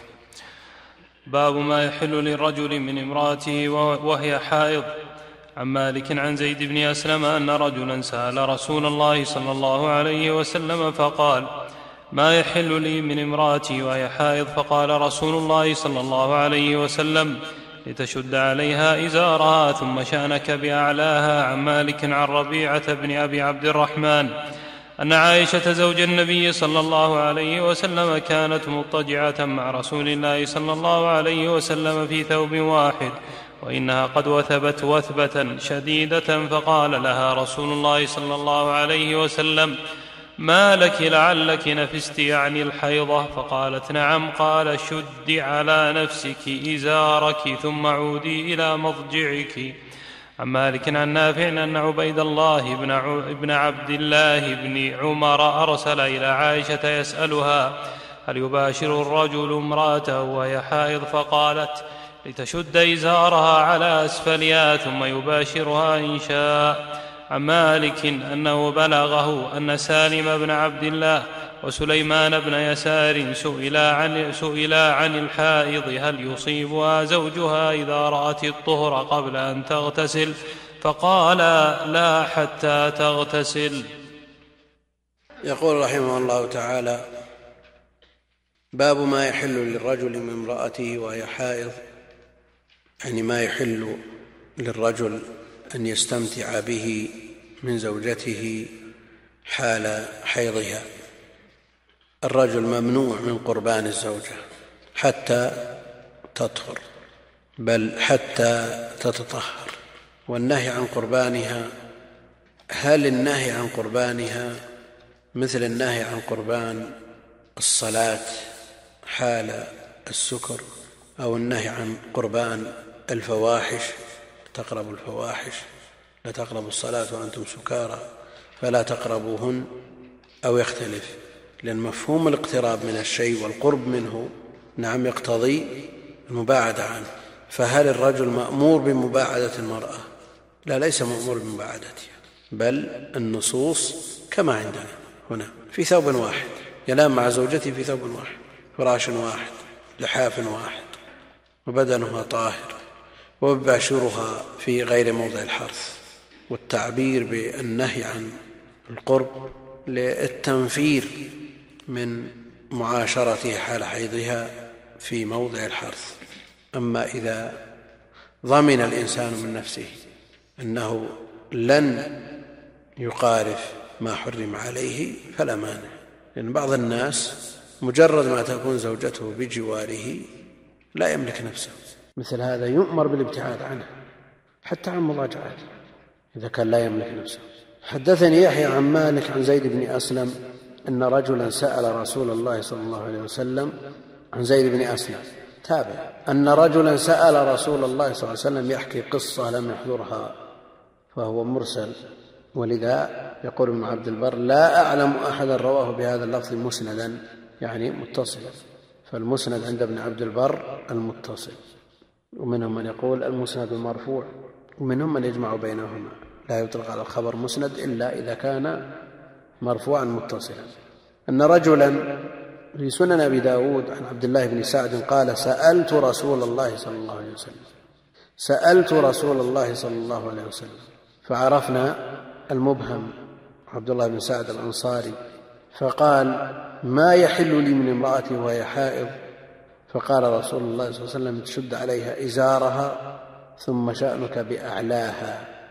Speaker 2: باب ما يحل للرجل من امرأته وهي حائض. عن مالك عن زيد بن أسلم أن رجلا سأل رسول الله صلى الله عليه وسلم فقال: ما يحل لي من امرأتي وهي حائض؟ فقال رسول الله صلى الله عليه وسلم: لتشد عليها إزارها ثم شأنك بأعلاها. عن مالك عن ربيعة بن أبي عبد الرحمن أن عائشة زوج النبي صلى الله عليه وسلم كانت مضطجعة مع رسول الله صلى الله عليه وسلم في ثوب واحد، وإنها قد وثبت وثبة شديدة، فقال لها رسول الله صلى الله عليه وسلم: ما لك لعلك نفست يعني الحيضة؟ فقالت: نعم. قال: شدي على نفسك إزارك ثم عودي إلى مضجعك. عن مالك عن نافع أن عبيد الله بن عبد الله بن عمر أرسل إلى عائشة يسألها: هل يباشر الرجل امرأته وهي حائض؟ فقالت: لتشد إزارها على أسفلها ثم يباشرها إن شاء. عن مالك أنه بلغه أن سالم بن عبد الله وسليمان بن يسار سئلا عن الحائض هل يصيبها زوجها إذا رأت الطهر قبل أن تغتسل؟ فقال: لا حتى تغتسل.
Speaker 1: يقول رحمه الله تعالى: باب ما يحل للرجل من امرأته وهي حائض، يعني ما يحل للرجل أن يستمتع به من زوجته حال حيضها. الرجل ممنوع من قربان الزوجة حتى تطهر، بل حتى تتطهر. والنهي عن قربانها، هل النهي عن قربانها مثل النهي عن قربان الصلاة حال السكر، أو النهي عن قربان الفواحش: تقربوا الفواحش، لا تقربوا الصلاة وأنتم سكارى فلا تقربوهن، أو يختلف؟ لأن مفهوم الاقتراب من الشيء والقرب منه نعم يقتضي المباعدة عنه. فهل الرجل مأمور بمباعدة المرأة؟ لا، ليس مأمور بمباعدتها، بل النصوص كما عندنا هنا في ثوب واحد، ينام مع زوجته في ثوب واحد، فراش واحد، لحاف واحد، وبدنها طاهر، ويباشرها في غير موضع الحرث. والتعبير بالنهي عن القرب للتنفير من معاشرته حال حيضها في موضع الحرث. أما إذا ضمن الإنسان من نفسه أنه لن يقارف ما حرم عليه فلا مانع، لأن بعض الناس مجرد ما تكون زوجته بجواره لا يملك نفسه، مثل هذا يؤمر بالابتعاد عنه حتى عن مضاجعته إذا كان لا يملك نفسه. حدثني يحيى عن مالك عن زيد بن أسلم أن رجلا سأل رسول الله صلى الله عليه وسلم عن زيد بن أسلم تابع أن رجلا سأل رسول الله صلى الله عليه وسلم يحكي قصة لم يحضرها فهو مرسل، ولذا يقول ابن عبد البر: لا أعلم أحدا رواه بهذا اللفظ مسندا، يعني متصلا. فالمسند عند ابن عبد البر المتصل، ومنهم من يقول المسند المرفوع، ومنهم من يجمع بينهما، لا يطلق على الخبر مسند إلا إذا كان مرفوعا متصلا. أن رجلا في سنن أبي داود عن عبد الله بن سعد قال: سألت رسول الله صلى الله عليه وسلم، فعرفنا المبهم عبد الله بن سعد الأنصاري، فقال: ما يحل لي من امرأتي وهي حائض؟ فقال رسول الله صلى الله عليه وسلم: تشد عليها إزارها ثم شأنك بأعلاها،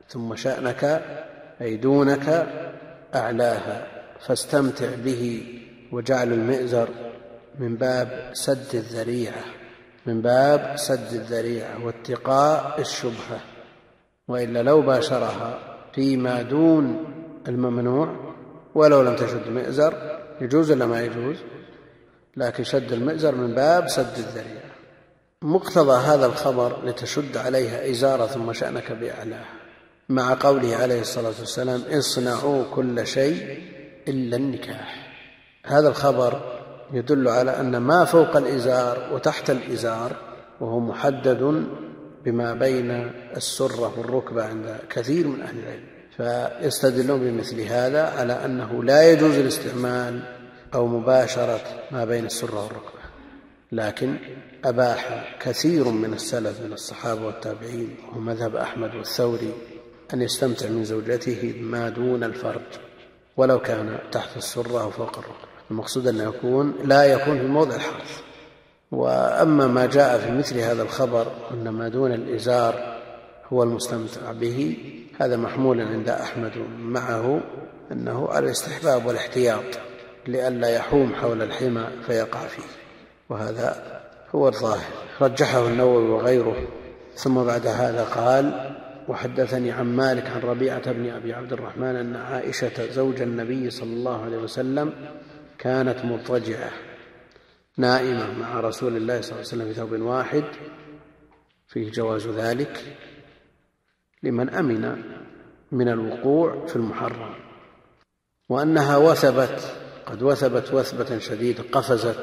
Speaker 1: ثم شأنك أي دونك أعلاها، فاستمتع به. وجعل المئزر من باب سد الذريعة، من باب سد الذريعة واتقاء الشبهة، وإلا لو باشرها فيما دون الممنوع ولو لم تشد مئزر يجوز ولا ما يجوز؟ لكن شد المئزر من باب سد الذريعة. مقتضى هذا الخبر لتشد عليها إزارة ثم شأنك بأعلاها، مع قوله عليه الصلاة والسلام اصنعوا كل شيء إلا النكاح. هذا الخبر يدل على أن ما فوق الإزار وتحت الإزار، وهو محدد بما بين السرة والركبة عند كثير من أهل العلم، فيستدلون بمثل هذا على أنه لا يجوز الاستعمال أو مباشرة ما بين السرة والركبة. لكن أباح كثير من السلف من الصحابة والتابعين، ومذهب أحمد والثوري، أن يستمتع من زوجته ما دون الفرج ولو كان تحت السرة أو فوق الركبة. المقصود أن لا يكون في موضع الحرث. وأما ما جاء في مثل هذا الخبر أن ما دون الإزار هو المستمتع به، هذا محمول عند أحمد معه أنه على الاستحباب والاحتياط لئلا يحوم حول الحمى فيقع فيه، وهذا هو الظاهر. رجحه النووي وغيره. ثم بعد هذا قال: وحدثني عن مالك عن ربيعة بن أبي عبد الرحمن أن عائشة زوج النبي صلى الله عليه وسلم كانت مضطجعة نائمة مع رسول الله صلى الله عليه وسلم في ثوب واحد، فيه جواز ذلك لمن أمن من الوقوع في المحرم، وأنها قد وثبت وثبة شديدة، قفزت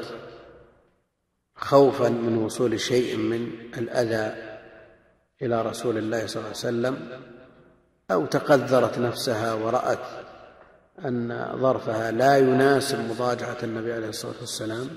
Speaker 1: خوفا من وصول شيء من الأذى إلى رسول الله صلى الله عليه وسلم، أو تقذرت نفسها ورأت أن ظرفها لا يناسب مضاجعة النبي عليه الصلاة والسلام،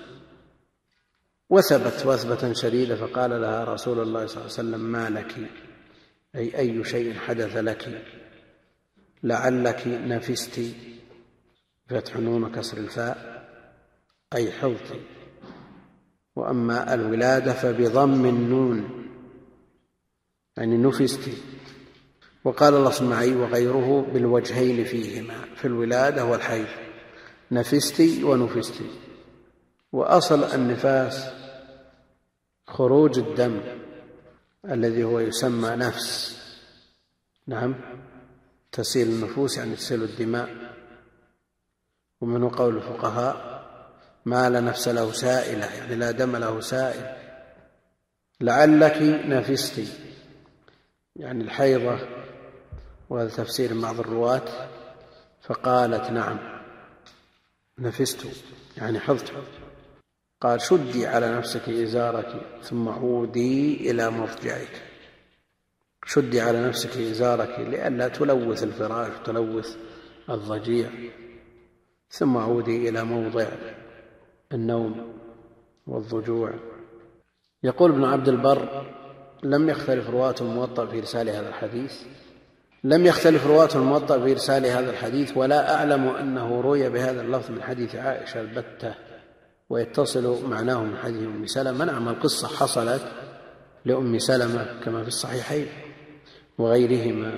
Speaker 1: وثبت وثبة شديدة، فقال لها رسول الله صلى الله عليه وسلم: ما لك؟ أي شيء حدث لك؟ لعلك نفست، فتح نون وكسر الفاء، أي حظت. وأما الولادة فبضم النون، يعني نفست. وقال الأصمعي وغيره بالوجهين فيهما، في الولادة والحيض، نفست ونفست. وأصل النفاس خروج الدم الذي هو يسمى نفس. نعم، تسيل النفوس يعني تسيل الدماء. ومنه قول الفقهاء: ما لا نفس له سائلة، يعني لا دم له سائل. لعلك نفست يعني الحيضة، وهذا تفسير بعض الرواة. فقالت: نعم نفست يعني حظت. قال: شدي على نفسك إزارك ثم عودي إلى مضجعك. شدي على نفسك إزارك لئلا تلوث الفراش وتلوث الضجيع، ثم عودي إلى موضع النوم والضجوع. يقول ابن عبد البر: لم يختلف رواة الموطأ في إرسال هذا الحديث، ولا أعلم أنه روي بهذا اللفظ من حديث عائشة البتة ويتصل معناه من حديث أم سلمة. نعم، القصة حصلت لأم سلمة كما في الصحيحين وغيرهما،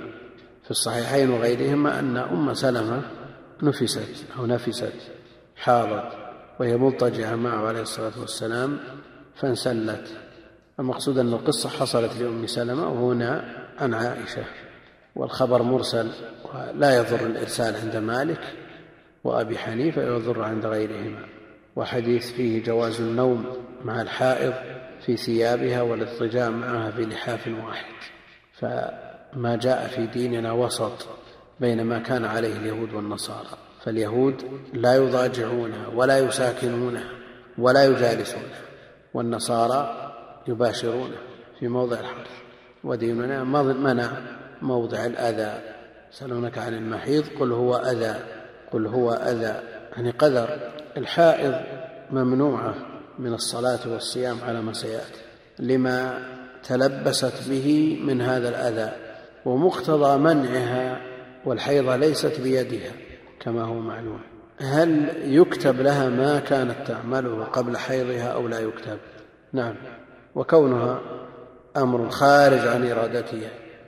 Speaker 1: أن أم سلمة نفست حاضت وهي مضطجعة معه عليه الصلاة والسلام فانسلت. المقصود أن القصة حصلت لأم سلمة وهنا عن عائشة، والخبر مرسل، ولا يضر الإرسال عند مالك وأبي حنيفة، يضر عند غيرهما. وحديث فيه جواز النوم مع الحائض في ثيابها والاضطجاع معها في لحاف واحد. فما جاء في ديننا وسط بين ما كان عليه اليهود والنصارى، فاليهود لا يضاجعونها ولا يساكنونها ولا يجالسونها، والنصارى يباشرونه في موضع الحرث. وديننا منع موضع الأذى. يسألونك عن المحيض قل هو أذى يعني قدر. الحائض ممنوعة من الصلاة والصيام على ما سيأتي لما تلبست به من هذا الأذى، ومقتضى منعها والحيضة ليست بيدها كما هو معلوم. هل يكتب لها ما كانت تعمله قبل حيضها أو لا يكتب؟ نعم، وكونها أمر خارج عن إرادتها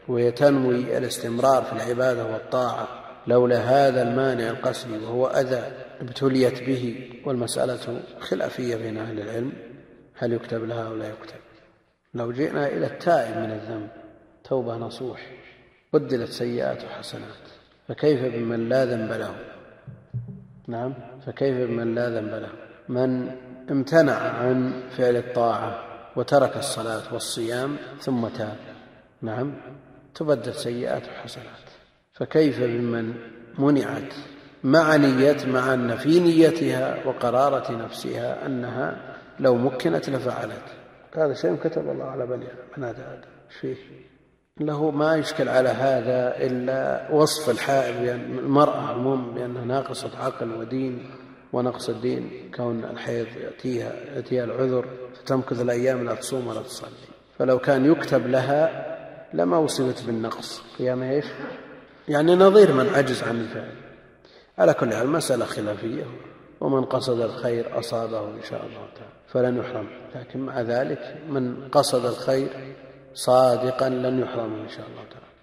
Speaker 1: ويتنوي الاستمرار في العبادة والطاعة لولا هذا المانع القسري وهو أذى ابتليت به. والمسألة خلافية بين أهل العلم هل يكتب لها أو لا يكتب. لو جئنا إلى التائب من الذنب توبة نصوح بدلت سيئات وحسنات، فكيف بمن لا ذنب له؟ نعم، فكيف بمن لا ذنب له؟ من امتنع عن فعل الطاعة وترك الصلاة والصيام ثم تاب، نعم، تبدل سيئات وحسنات. فكيف بمن منعت مع أن في نيتها وقرارة نفسها أنها لو مكنت لفعلت؟ هذا شيء كتب الله على بني آدم. فيه له ما يشكل على هذا إلا وصف الحائض المرأة عموما بأنها ناقصة عقل ودين، ونقص الدين كون الحيض يأتيها العذر فتمكث الأيام لا تصوم ولا تصلي. فلو كان يكتب لها لما وصفت بالنقص قيام ايش؟ يعني نظير من عجز عن الفعل. على كل حال مسألة خلافية، ومن قصد الخير أصابه إن شاء الله تعالى فلن يحرم، لكن مع ذلك من قصد الخير صادقا لن يحرم إن شاء الله تعالى.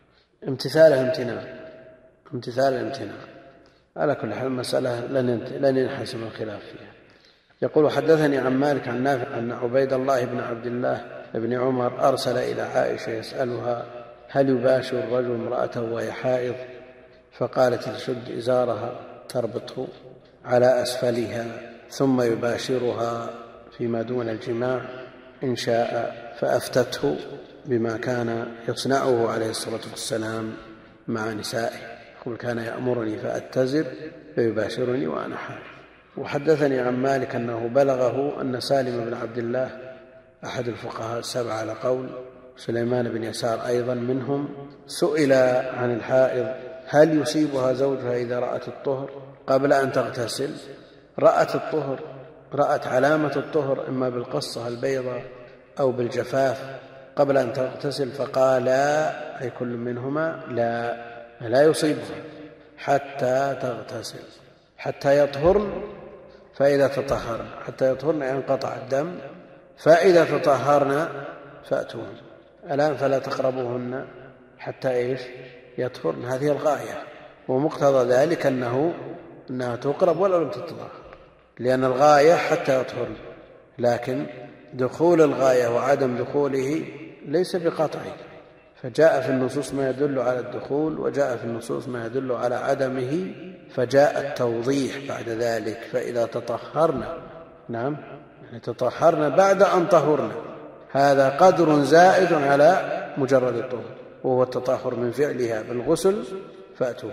Speaker 1: امتثال الامتناع. على كل حال مسألة لن ينحسم الخلاف فيها. يقول حدثني عن مالك عن نافع أن عبيد الله بن عبد الله بن عمر أرسل إلى عائشة يسألها هل يباشر الرجل امرأته وهي حائض؟ فقالت تشد إزارها تربطه على أسفلها ثم يباشرها فيما دون الجماع إن شاء، فأفتته بما كان يصنعه عليه الصلاة والسلام مع نسائه، يقول كان يأمرني فأتزر فيباشرني وأنا حائض. وحدثني عن مالك أنه بلغه أن سالم بن عبد الله أحد الفقهاء السبعة على قول سليمان بن يسار أيضا منهم سئل عن الحائض هل يصيبها زوجها إذا رأت الطهر قبل أن تغتسل؟ رأت الطهر، رأت علامة الطهر إما بالقصة البيضاء أو بالجفاف قبل أن تغتسل، فقال أي كل منهما لا يصيبها حتى تغتسل، حتى يطهرن، فإذا تطهرن، حتى يطهرن ينقطع الدم، فإذا تطهرن فأتوهن. الآن فلا تقربوهن حتى إيش؟ يطهرن. هذه الغاية، ومقتضى ذلك أنها تقرب ولا لم تتطهر، لأن الغاية حتى يطهرن، لكن دخول الغاية وعدم دخوله ليس بقطعي، فجاء في النصوص ما يدل على الدخول وجاء في النصوص ما يدل على عدمه، فجاء التوضيح بعد ذلك فإذا تطهرن، نعم، يعني تطهرن بعد أن طهرن، هذا قدر زائد على مجرد الطهر وهو التطهر من فعلها بالغسل فأتوه.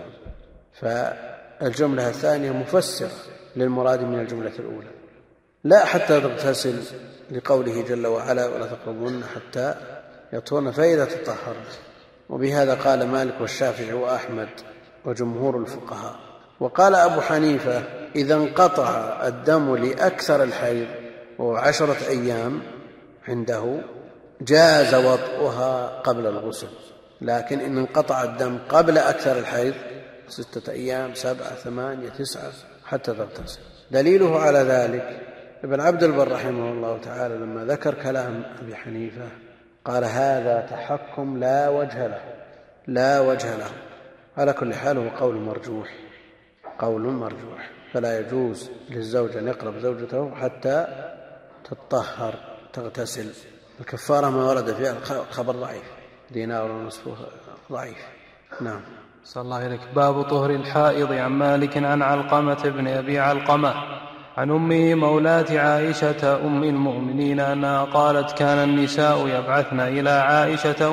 Speaker 1: فالجملة الثانية مفسرة للمراد من الجملة الأولى، لا حتى تغتسل لقوله جل وعلا ولا تقربون حتى يطهرن فإذا تطهرن. وبهذا قال مالك والشافعي وأحمد وجمهور الفقهاء. وقال أبو حنيفة إذا انقطع الدم لأكثر الحيض وهو 10 أيام عنده جاز وطئها قبل الغسل، لكن إن انقطع الدم قبل أكثر الحيض 6 أيام 7 8 9 حتى تغتسل. دليله على ذلك ابن عبد البر رحمه الله تعالى لما ذكر كلام أبي حنيفة قال هذا تحكم لا وجه له. على كل حال هو قول مرجوح، فلا يجوز للزوج أن يقرب زوجته حتى تطهر تغتسل. الكفارة ما ورد فيها الخبر ضعيف، دينار ونصفه ضعيف. نعم.
Speaker 2: صلى الله عليك. باب طهر الحائض. عن مالك عن علقمة بن أبي علقمة عن أمه مولاة عائشة أم المؤمنين أنها قالت كان النساء يبعثن إلى عائشة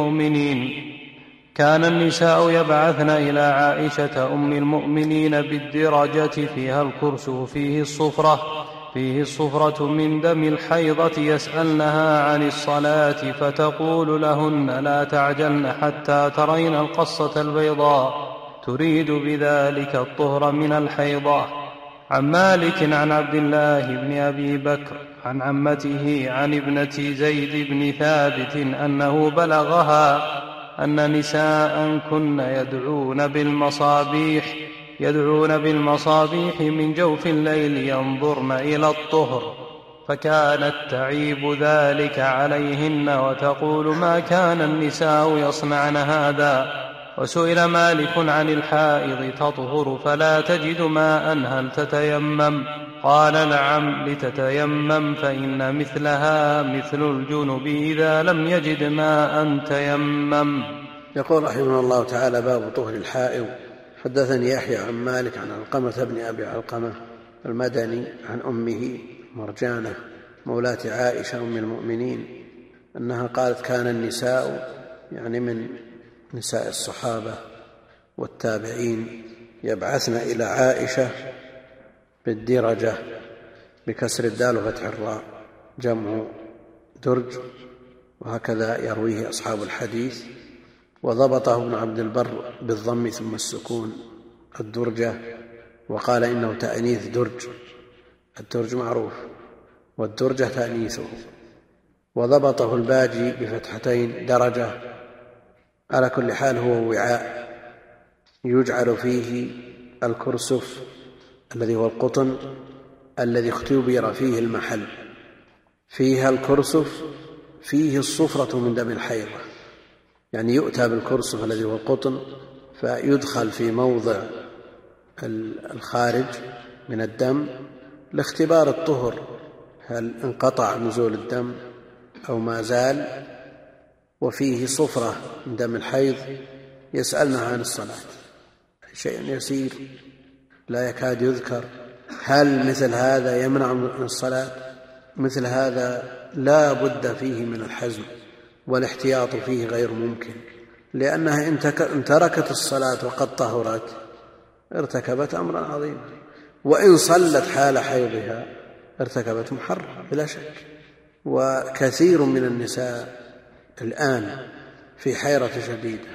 Speaker 2: أم المؤمنين بالدرجة فيها الكرس فيه الصفرة من دم الحيضة يسألنها عن الصلاة فتقول لهن لا تعجلن حتى ترين القصة البيضاء تريد بذلك الطهر من الحيضة. عن مالك عن عبد الله بن أبي بكر عن عمته عن ابنة زيد بن ثابت أنه بلغها أن نساء كن يدعون بالمصابيح من جوف الليل ينظرن إلى الطهر، فكانت تعيب ذلك عليهن وتقول ما كان النساء يصنعن هذا. وسئل مالك عن الحائض تطهر فلا تجد ماء هل تتيمم؟ قال نعم لتتيمم، فإن مثلها مثل الجنب إذا لم يجد ماء تيمم.
Speaker 1: يقول رحمه الله تعالى: باب طهر الحائض. حدثني يحيى عن مالك عن علقمة بن أبي علقمة المدني عن أمه مرجانة مولاة عائشة أم المؤمنين أنها قالت: كان النساء، يعني من نساء الصحابة والتابعين، يبعثن إلى عائشة بالدرجة بكسر الدال وفتح الراء، جمع درج، وهكذا يرويه أصحاب الحديث. وضبطه ابن عبد البر بالضم ثم السكون الدرجة، وقال إنه تأنيث درج، الدرج معروف والدرجة تأنيثه. وضبطه الباجي بفتحتين درجة. على كل حال هو وعاء يجعل فيه الكرسف الذي هو القطن الذي اختبر فيه المحل، فيها الكرسف فيه الصفرة من دم الحيضة، يعني يؤتى بالكرسف الذي هو القطن فيدخل في موضع الخارج من الدم لاختبار الطهر، هل انقطع نزول الدم أو ما زال، وفيه صفرة من دم الحيض. يسألنا عن الصلاة، شيء يسير لا يكاد يذكر. هل مثل هذا يمنع من الصلاة؟ مثل هذا لا بد فيه من الحزم، والاحتياط فيه غير ممكن، لأنها إن تركت الصلاة وقد طهرت ارتكبت أمرا عظيما، وإن صلت حال حيضها ارتكبت محرم بلا شك. وكثير من النساء الآن في حيرة شديدة،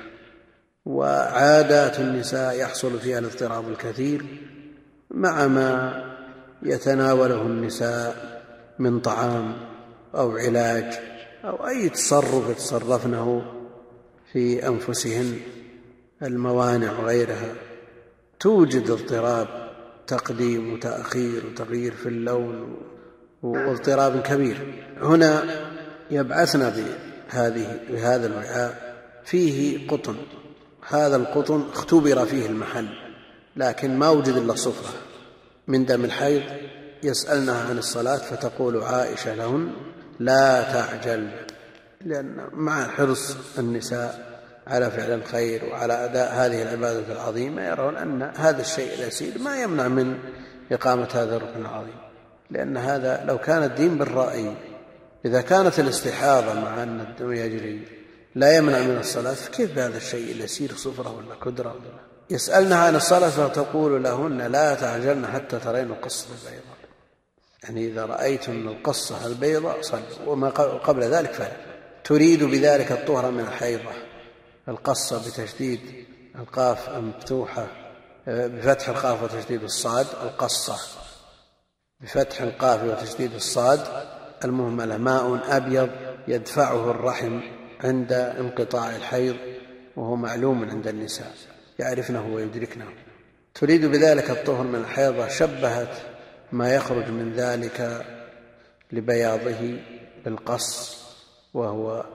Speaker 1: وعادات النساء يحصل فيها الاضطراب الكثير مع ما يتناوله النساء من طعام أو علاج أو أي تصرف يتصرفنه في أنفسهن، الموانع وغيرها توجد اضطراب، تقديم وتأخير وتغيير في اللون واضطراب كبير. هنا يبعثنا بهذا الوعاء فيه قطن، هذا القطن اختبر فيه المحل لكن ما وجد إلا صفرة من دم الحيض. يسألنها عن الصلاة فتقول عائشة لهن: لا تعجل، لأن مع حرص النساء على فعل الخير وعلى أداء هذه العبادة العظيمة يرون أن هذا الشيء اليسير ما يمنع من إقامة هذا الركن العظيم، لأن هذا لو كان الدين بالرأي، إذا كانت الاستحاضة مع أن الدم يجري لا يمنع من الصلاة، فكيف بهذا الشيء اليسير صفرة ولا كدرة ولا؟ يسألنها عن الصلاة فتقول لهن: لا تعجلن حتى ترين القصة البيضاء، يعني إذا رأيتن القصة البيضاء صلوا، وما قبل ذلك فلا. تريد بذلك الطهر من الحيضة. القصة بتشديد القاف مفتوحة بفتح القاف وتشديد الصاد، القصة بفتح القاف وتشديد الصاد المهملة، ماء أبيض يدفعه الرحم عند انقطاع الحيض، وهو معلوم عند النساء يعرفنه ويدركنه. تريد بذلك الطهر من الحيضة. شبهت ما يخرج من ذلك لبياضه بالقص، وهو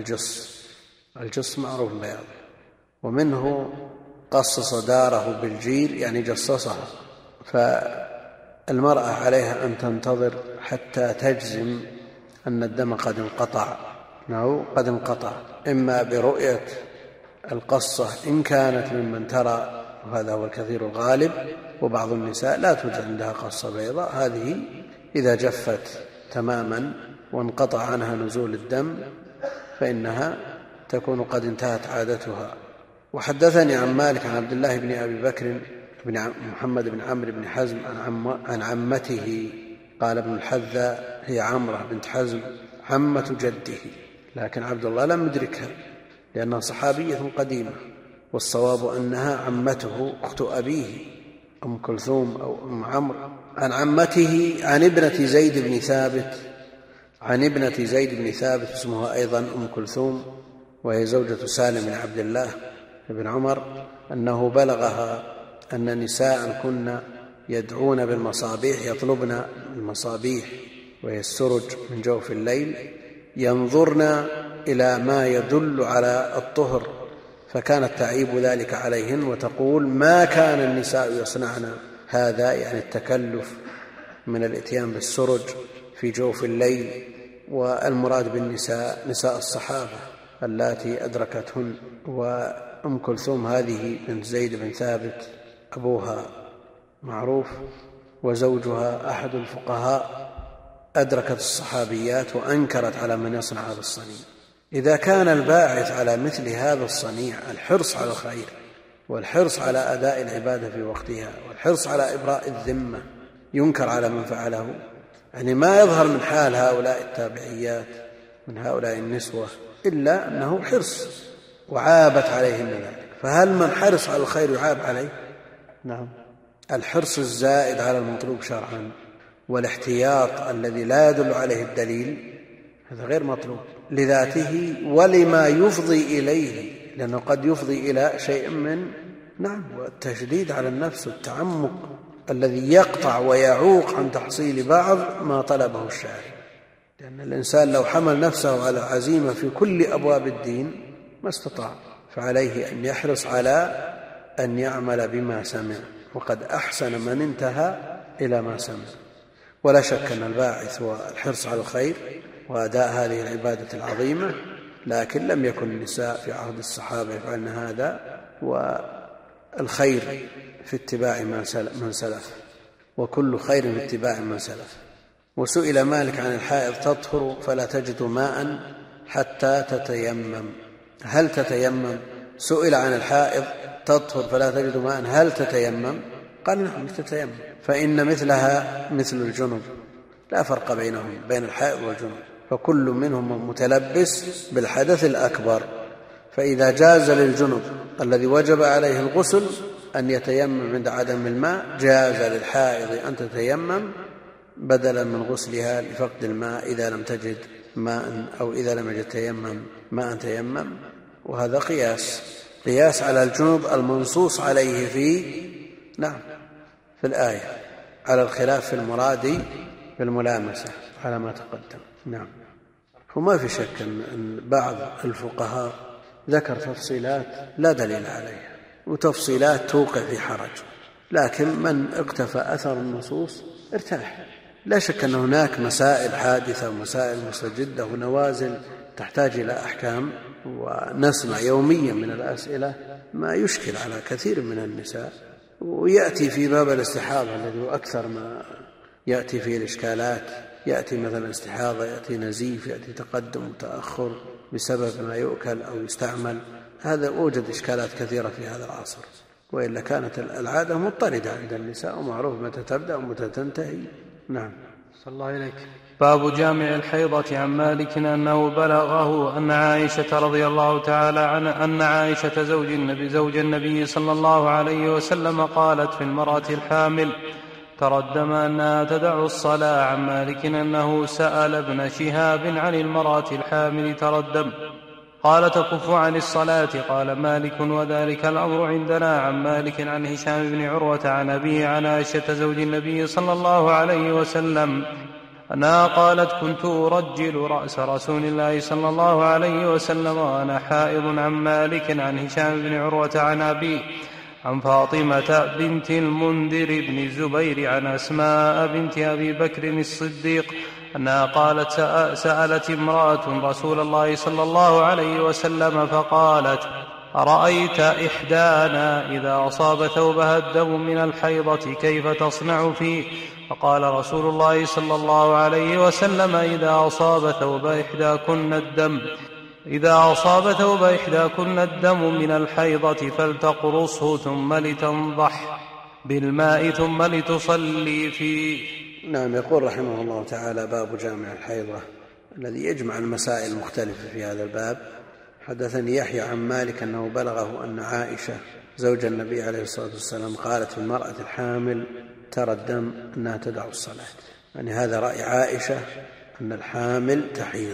Speaker 1: الجص معروف بياضه، ومنه قصص داره بالجير يعني جصصها. فالمرأة عليها أن تنتظر حتى تجزم أن الدم قد انقطع، إما برؤية القصة إن كانت ممن ترى، وهذا هو الكثير الغالب، وبعض النساء لا توجد عندها قصة بيضاء، هذه إذا جفت تماما وانقطع عنها نزول الدم فإنها تكون قد انتهت عادتها. وحدثني عن مالك عن عبد الله بن أبي بكر بن محمد بن عمرو بن حزم عن عمته، قال ابن الحذاء: هي عمرة بنت حزم عمة جده، لكن عبد الله لم يدركها لأنها صحابية قديمة، والصواب أنها عمته أخت أبيه أم كلثوم أو أم عمرو. عن عمته عن ابنة زيد بن ثابت اسمها أيضا أم كلثوم، وهي زوجة سالم بن عبد الله بن عمر، أنه بلغها أن نساء كن يدعون بالمصابيح، يطلبن المصابيح وهي السرج من جوف الليل، ينظرن إلى ما يدل على الطهر، فكانت تعيب ذلك عليهن وتقول: ما كان النساء يصنعن هذا، يعني التكلف من الاتيان بالسرج في جوف الليل. والمراد بالنساء نساء الصحابة اللاتي أدركتهن. وأم كلثوم هذه بنت زيد بن ثابت أبوها معروف، وزوجها أحد الفقهاء، أدركت الصحابيات وأنكرت على من يصنع هذا الصنيع. إذا كان الباعث على مثل هذا الصنيع الحرص على الخير، والحرص على أداء العبادة في وقتها، والحرص على إبراء الذمة، ينكر على من فعله، يعني ما يظهر من حال هؤلاء التابعيات من هؤلاء النسوة إلا أنه حرص وعابت عليهم ذلك. فهل من حرص على الخير يعاب عليه؟ نعم. الحرص الزائد على المطلوب شرعا والاحتياط الذي لا يدل عليه الدليل هذا غير مطلوب لذاته ولما يفضي إليه، لأنه قد يفضي إلى شيء من والتشديد على النفس والتعمق الذي يقطع ويعوق عن تحصيل بعض ما طلبه الشارع. لأن الإنسان لو حمل نفسه على عزيمة في كل أبواب الدين ما استطاع، فعليه أن يحرص على أن يعمل بما سمع، وقد أحسن من انتهى إلى ما سمع. ولا شك أن الباعث هو الحرص على الخير وأداء هذه العبادة العظيمة، لكن لم يكن النساء في عهد الصحابة يفعلن هذا، والخير في اتباع من سلف، وكل خير في اتباع من سلف. وسئل مالك عن الحائض تطهر فلا تجد ماء حتى تتيمم، هل تتيمم؟ سئل عن الحائض تطهر فلا تجد ماء هل تتيمم؟ قال نعم تتيمم، فإن مثلها مثل الجنب، لا فرق بينهم بين الحائض والجنب، فكل منهم متلبس بالحدث الأكبر. فإذا جاز للجنب الذي وجب عليه الغسل أن يتيمم عند عدم الماء، جاز للحائض أن تتيمم بدلا من غسلها لفقد الماء إذا لم تجد ماء، أو إذا لم يجد تيمم ماء تيمم. وهذا قياس على الجنب المنصوص عليه في الآية، على الخلاف في المراد بالملامسة على ما تقدم. وما في شك أن بعض الفقهاء ذكر تفصيلات لا دليل عليها، وتفصيلات توقع في حرج، لكن من اقتفى أثر النصوص ارتاح. لا شك أن هناك مسائل حادثة ومسائل مستجدة ونوازل تحتاج إلى أحكام، ونسمع يوميا من الأسئلة ما يشكل على كثير من النساء، ويأتي في باب الاستحاضة الذي هو أكثر ما يأتي فيه الإشكالات، يأتي مثلا استحاضة، يأتي نزيف، يأتي تقدم وتأخر بسبب ما يؤكل أو يستعمل. هذا وجد إشكالات كثيرة في هذا العصر، وإلا كانت العادة مضطردة عند النساء ومعروف متى تبدأ ومتى تنتهي. نعم.
Speaker 2: صلى الله عليك. باب جامع الحيضة. عن مالك أنه بلغه أن عائشة رضي الله تعالى عنها أن عائشة زوج النبي صلى الله عليه وسلم قالت في المرأة الحامل تردم أنها تدع الصلاة. عن مالك أنه سأل ابن شهاب عن المرأة الحامل تردم قال تكف عن الصلاة. قال مالك وذلك الأمر عندنا. عن مالك عن هشام بن عروة عن أبيه عن عائشة زوج النبي صلى الله عليه وسلم أنها قالت كنت أرجل رأس رسول الله صلى الله عليه وسلم وأنا حائض. عن مالك عن هشام بن عروة عن أبيه عن فاطمة بنت المنذر بن الزبير عن أسماء بنت أبي بكر الصديق أنها قالت سألت امرأة رسول الله صلى الله عليه وسلم فقالت أرأيت إحدانا إذا أصاب ثوبها الدم من الحيضة كيف تصنع فيه؟ فقال رسول الله صلى الله عليه وسلم إذا أصاب ثوب إحداكن الدم من الحيضة فلتقرصه ثم لتنضح بالماء ثم لتصلي فيه.
Speaker 1: نعم. يقول رحمه الله تعالى باب جامع الحيضة الذي يجمع المسائل المختلفة في هذا الباب. حدثني يحيى عن مالك أنه بلغه أن عائشة زوج النبي عليه الصلاة والسلام قالت في المرأة الحامل ترى الدم أنها تدع الصلاة. يعني هذا رأي عائشة أن الحامل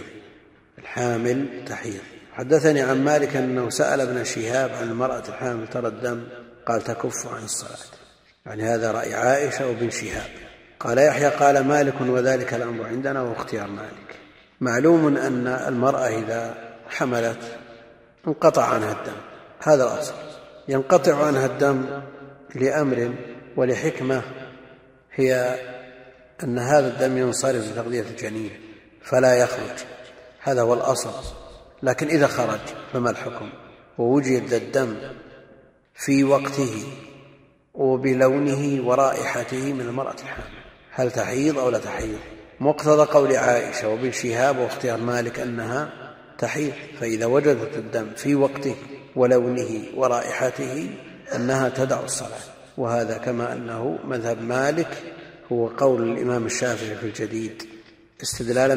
Speaker 1: تحيض. حدثني عن مالك أنه سأل ابن شهاب عن المرأة الحامل ترى الدم قال تكف عن الصلاة. يعني هذا رأي عائشة وابن شهاب. قال يحيى قال مالك وذلك الأمر عندنا واختيار مالك. معلوم أن المرأة إذا حملت انقطع عنها الدم، هذا الأصل. ينقطع عنها الدم لأمر ولحكمة، هي أن هذا الدم ينصرف لتغذية الجنين فلا يخرج، هذا هو الأصل. لكن إذا خرج فما الحكم؟ ووجد الدم في وقته وبلونه ورائحته من المرأة الحامل، هل تحيض أو لا تحيض؟ مقتضى قول عائشة وابن شهاب واختيار مالك أنها تحيض، فإذا وجدت الدم في وقته ولونه ورائحته أنها تدع الصلاة. وهذا كما أنه مذهب مالك هو قول الإمام الشافعي في الجديد استدلالا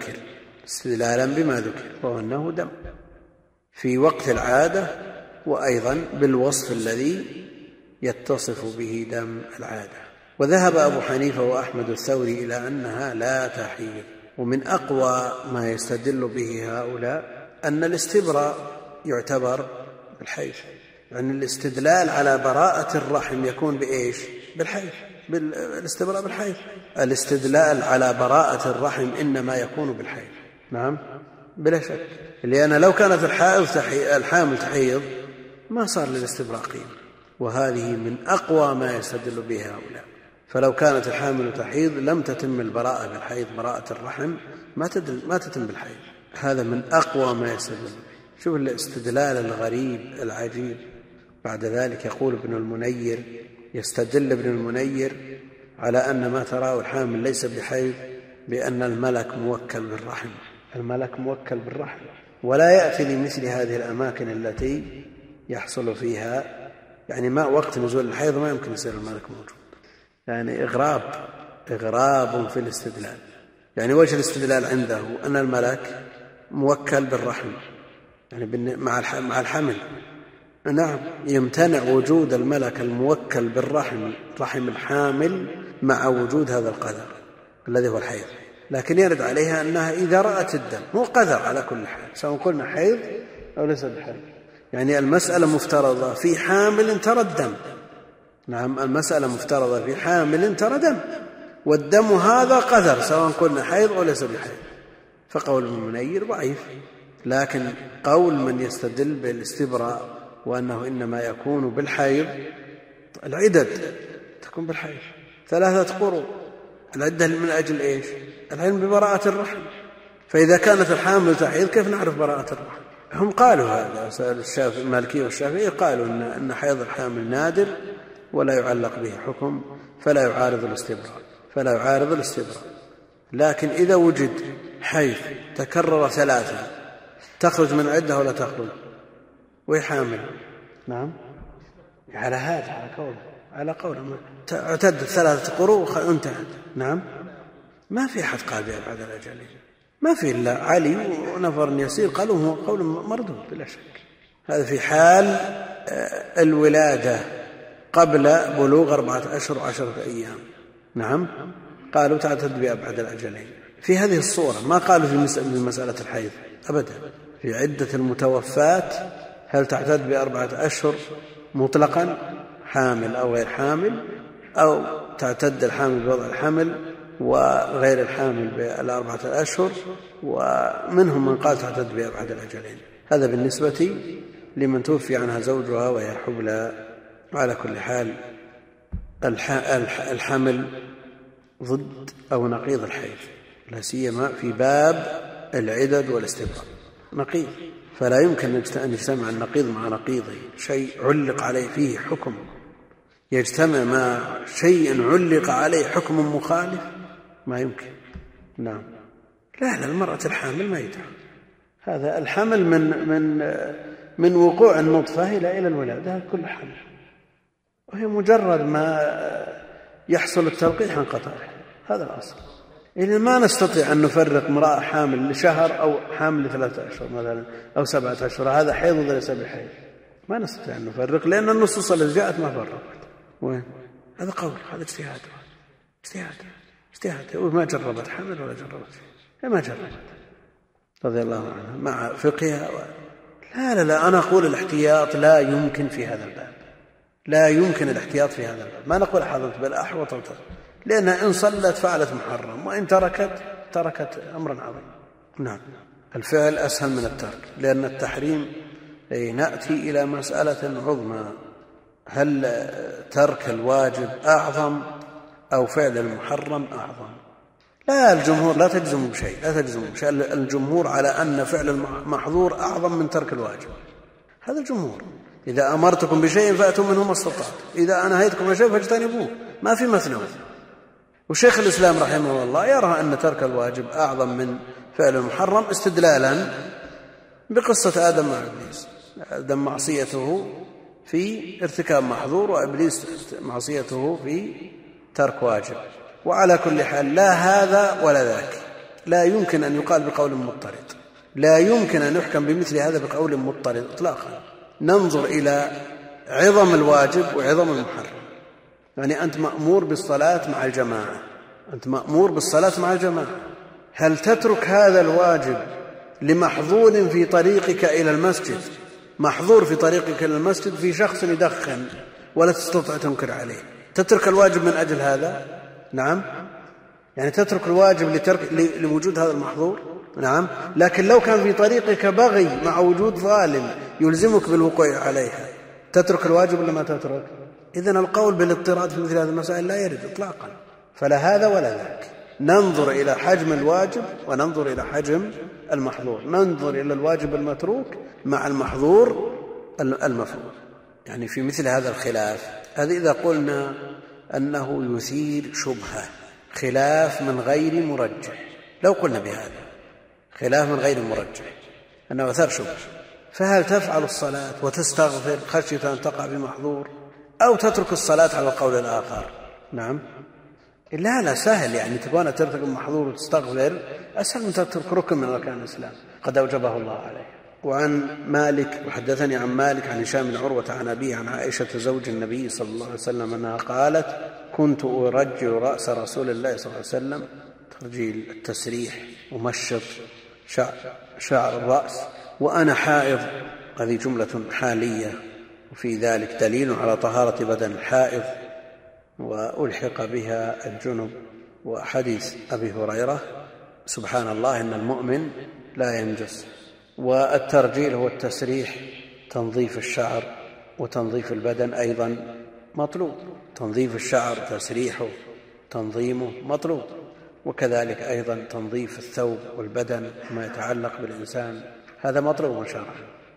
Speaker 1: بما ذكر وهو أنه دم في وقت العادة، وأيضا بالوصف الذي يتصف به دم العادة. وذهب أبو حنيفة وأحمد الثوري إلى أنها لا تحيض. ومن أقوى ما يستدل به هؤلاء أن الاستبراء يعتبر بالحيض، يعني الاستدلال على براءة الرحم يكون بإيش؟ بالحيض، بالاستبراء بالحيض. الاستدلال على براءة الرحم إنما يكون بالحيض، نعم بلا شك، لأن لو كانت الحامل تحيض ما صار للاستبراء قيمة. وهذه من أقوى ما يستدل به هؤلاء. فلو كانت الحامل تحيض لم تتم البراءة بالحيض، براءة الرحم ما تتم بالحيض. هذا من أقوى ما يستدل. شوف الاستدلال الغريب العجيب. بعد ذلك يقول ابن المنير، يستدل ابن المنير على أن ما تراه الحامل ليس بحيض بأن الملك موكل بالرحم، الملك موكل بالرحم، ولا يأتي لمثل هذه الأماكن التي يحصل فيها يعني ما وقت نزول الحيض ما يمكن يصير الملك موجود. يعني إغراب في الاستدلال. يعني وجه الاستدلال عنده أن الملك موكل بالرحم، يعني مع الحمل، نعم يمتنع وجود الملك الموكل بالرحم، رحم الحامل، مع وجود هذا القدر الذي هو الحيض. لكن يرد عليها أنها إذا رأت الدم، هو قدر على كل حال سواء قلنا حيض أو ليس بحيض. يعني المسألة مفترضة في حامل ترى الدم، نعم المسألة مفترضة في حامل ترى دم، والدم هذا قدر سواء قلنا حيض أو ليس بحيض. فقول المنير ضعيف. لكن قول من يستدل بالاستبراء وأنه إنما يكون بالحيض، العدد تكون بالحيض 3 قروء، العدة من أجل إيش؟ العلم ببراءة الرحم. فإذا كانت الحامل تحيض كيف نعرف براءة الرحم؟ هم قالوا هذا، المالكية والشافعية قالوا أن حيض الحامل نادر ولا يعلق به حكم، فلا يعارض الاستبراء. لكن إذا وجد حيض تكرر 3 تخرج من عدة ولا تخرج وهي حامل، نعم على هذا على قول اعتدت 3 قروء انتهت، نعم ما في أحد قال بأبعد الأجل، ما في إلا علي ونفر يسير قالوا هو قول مردود بلا شك. هذا في حال الولادة قبل بلوغ 4 أشهر و10 أيام، نعم قالوا تعتد بأبعد الأجلين. في هذه الصورة ما قالوا في مسألة الحيض أبدا. في عدة المتوفات هل تعتد ب4 أشهر مطلقا حامل أو غير حامل، أو تعتد الحامل بوضع الحمل وغير الحامل ب4 أشهر، ومنهم من قال تعتد بأبعد الأجلين. هذا بالنسبة لمن توفي عنها زوجها وهي حبلى. على كل حال الحمل ضد أو نقيض الحيض، لا سيما في باب العدد والاستبراء، نقيض، فلا يمكن أن يجتمع النقيض مع نقيضه. شيء علق عليه فيه حكم يجتمع مع شيء علق عليه حكم مخالف، ما يمكن. نعم لا المرأة الحامل ما يدعى هذا الحمل من وقوع النطفة إلى الولادة كل حمل، وهي مجرد ما يحصل التلقيح انقطع. هذا الأصل. إذن ما نستطيع أن نفرق امرأة حامل لشهر أو حامل 3 أشهر مثلا أو 7 أشهر هذا حيض وليس بحيض، ما نستطيع أن نفرق لأن النصوص التي جاءت ما فرقت. وين هذا قول، هذا اجتهاد وما جربت حمل ولا جربت شيء، ما جربت رضي الله عنها مع فقهها. لا أنا أقول الاحتياط لا يمكن في هذا الباب، لا يمكن الاحتياط في هذا الباب. ما نقول حضرت بل أحوط لأنها إن صلت فعلت محرم، وإن تركت أمرا عظيم. نعم، الفعل أسهل من الترك، لأن التحريم نأتي إلى مسألة عظمى: هل ترك الواجب أعظم أو فعل المحرم أعظم؟ لا، الجمهور لا تجزم بشيء، الجمهور على أن فعل المحظور أعظم من ترك الواجب. هذا الجمهور. إذا أمرتكم بشيء فأتوا منه ما استطعتم، إذا أنهيتكم عن شيء فاجتنبوه، ما في مثنى. وشيخ الإسلام رحمه الله يرى أن ترك الواجب أعظم من فعل المحرم، استدلالا بقصة آدم مع إبليس. آدم معصيته في ارتكاب محظور، وإبليس معصيته في ترك واجب. وعلى كل حال لا هذا ولا ذاك، لا يمكن أن يقال بقول مضطرد، لا يمكن أن يحكم بمثل هذا بقول مضطرد إطلاقا. ننظر إلى عظم الواجب وعظم المحرم. يعني أنت مأمور بالصلاة مع الجماعة، أنت مأمور بالصلاة مع الجماعة، هل تترك هذا الواجب لمحظور في طريقك إلى المسجد؟ محظور في طريقك إلى المسجد في شخص يدخن ولا تستطيع تنكر عليه، تترك الواجب من أجل هذا؟ نعم، يعني تترك الواجب لوجود هذا المحظور؟ نعم. لكن لو كان في طريقك بغي مع وجود ظالم يلزمك بالوقوع عليها، تترك الواجب ولا ما تترك؟ إذن القول بالاضطراد في مثل هذه المسائل لا يرد إطلاقا. فلا هذا ولا ذاك. ننظر إلى حجم الواجب وننظر إلى حجم المحظور، ننظر إلى الواجب المتروك مع المحظور المفروض. يعني في مثل هذا الخلاف، هذا إذا قلنا أنه يثير شبهة، خلاف من غير مرجح، لو قلنا بهذا خلاف من غير مرجح أنه أثار شبهة، فهل تفعل الصلاة وتستغفر خشية أن تقع بمحظور، أو تترك الصلاة على القول الآخر؟ نعم، لا سهل، يعني تبغى ترتكب محظور وتستغفر أسهل من تترك ركن من أركان الإسلام قد أوجبه الله عليه. وعن مالك، وحدثني عن مالك عن هشام بن عروة عن أبيه عن عائشة زوج النبي صلى الله عليه وسلم أنها قالت: كنت أرجل رأس رسول الله صلى الله عليه وسلم، ترجيل التسريح ومشط شعر الرأس، وأنا حائض. هذه جملة حالية، وفي ذلك دليل على طهارة بدن الحائض، وألحق بها الجنب. وحديث أبي هريرة: سبحان الله إن المؤمن لا ينجس. والترجيل هو التسريح، تنظيف الشعر وتنظيف البدن أيضا مطلوب، تنظيف الشعر تسريحه تنظيمه مطلوب، وكذلك أيضا تنظيف الثوب والبدن ما يتعلق بالإنسان، هذا مطلوب شرعا.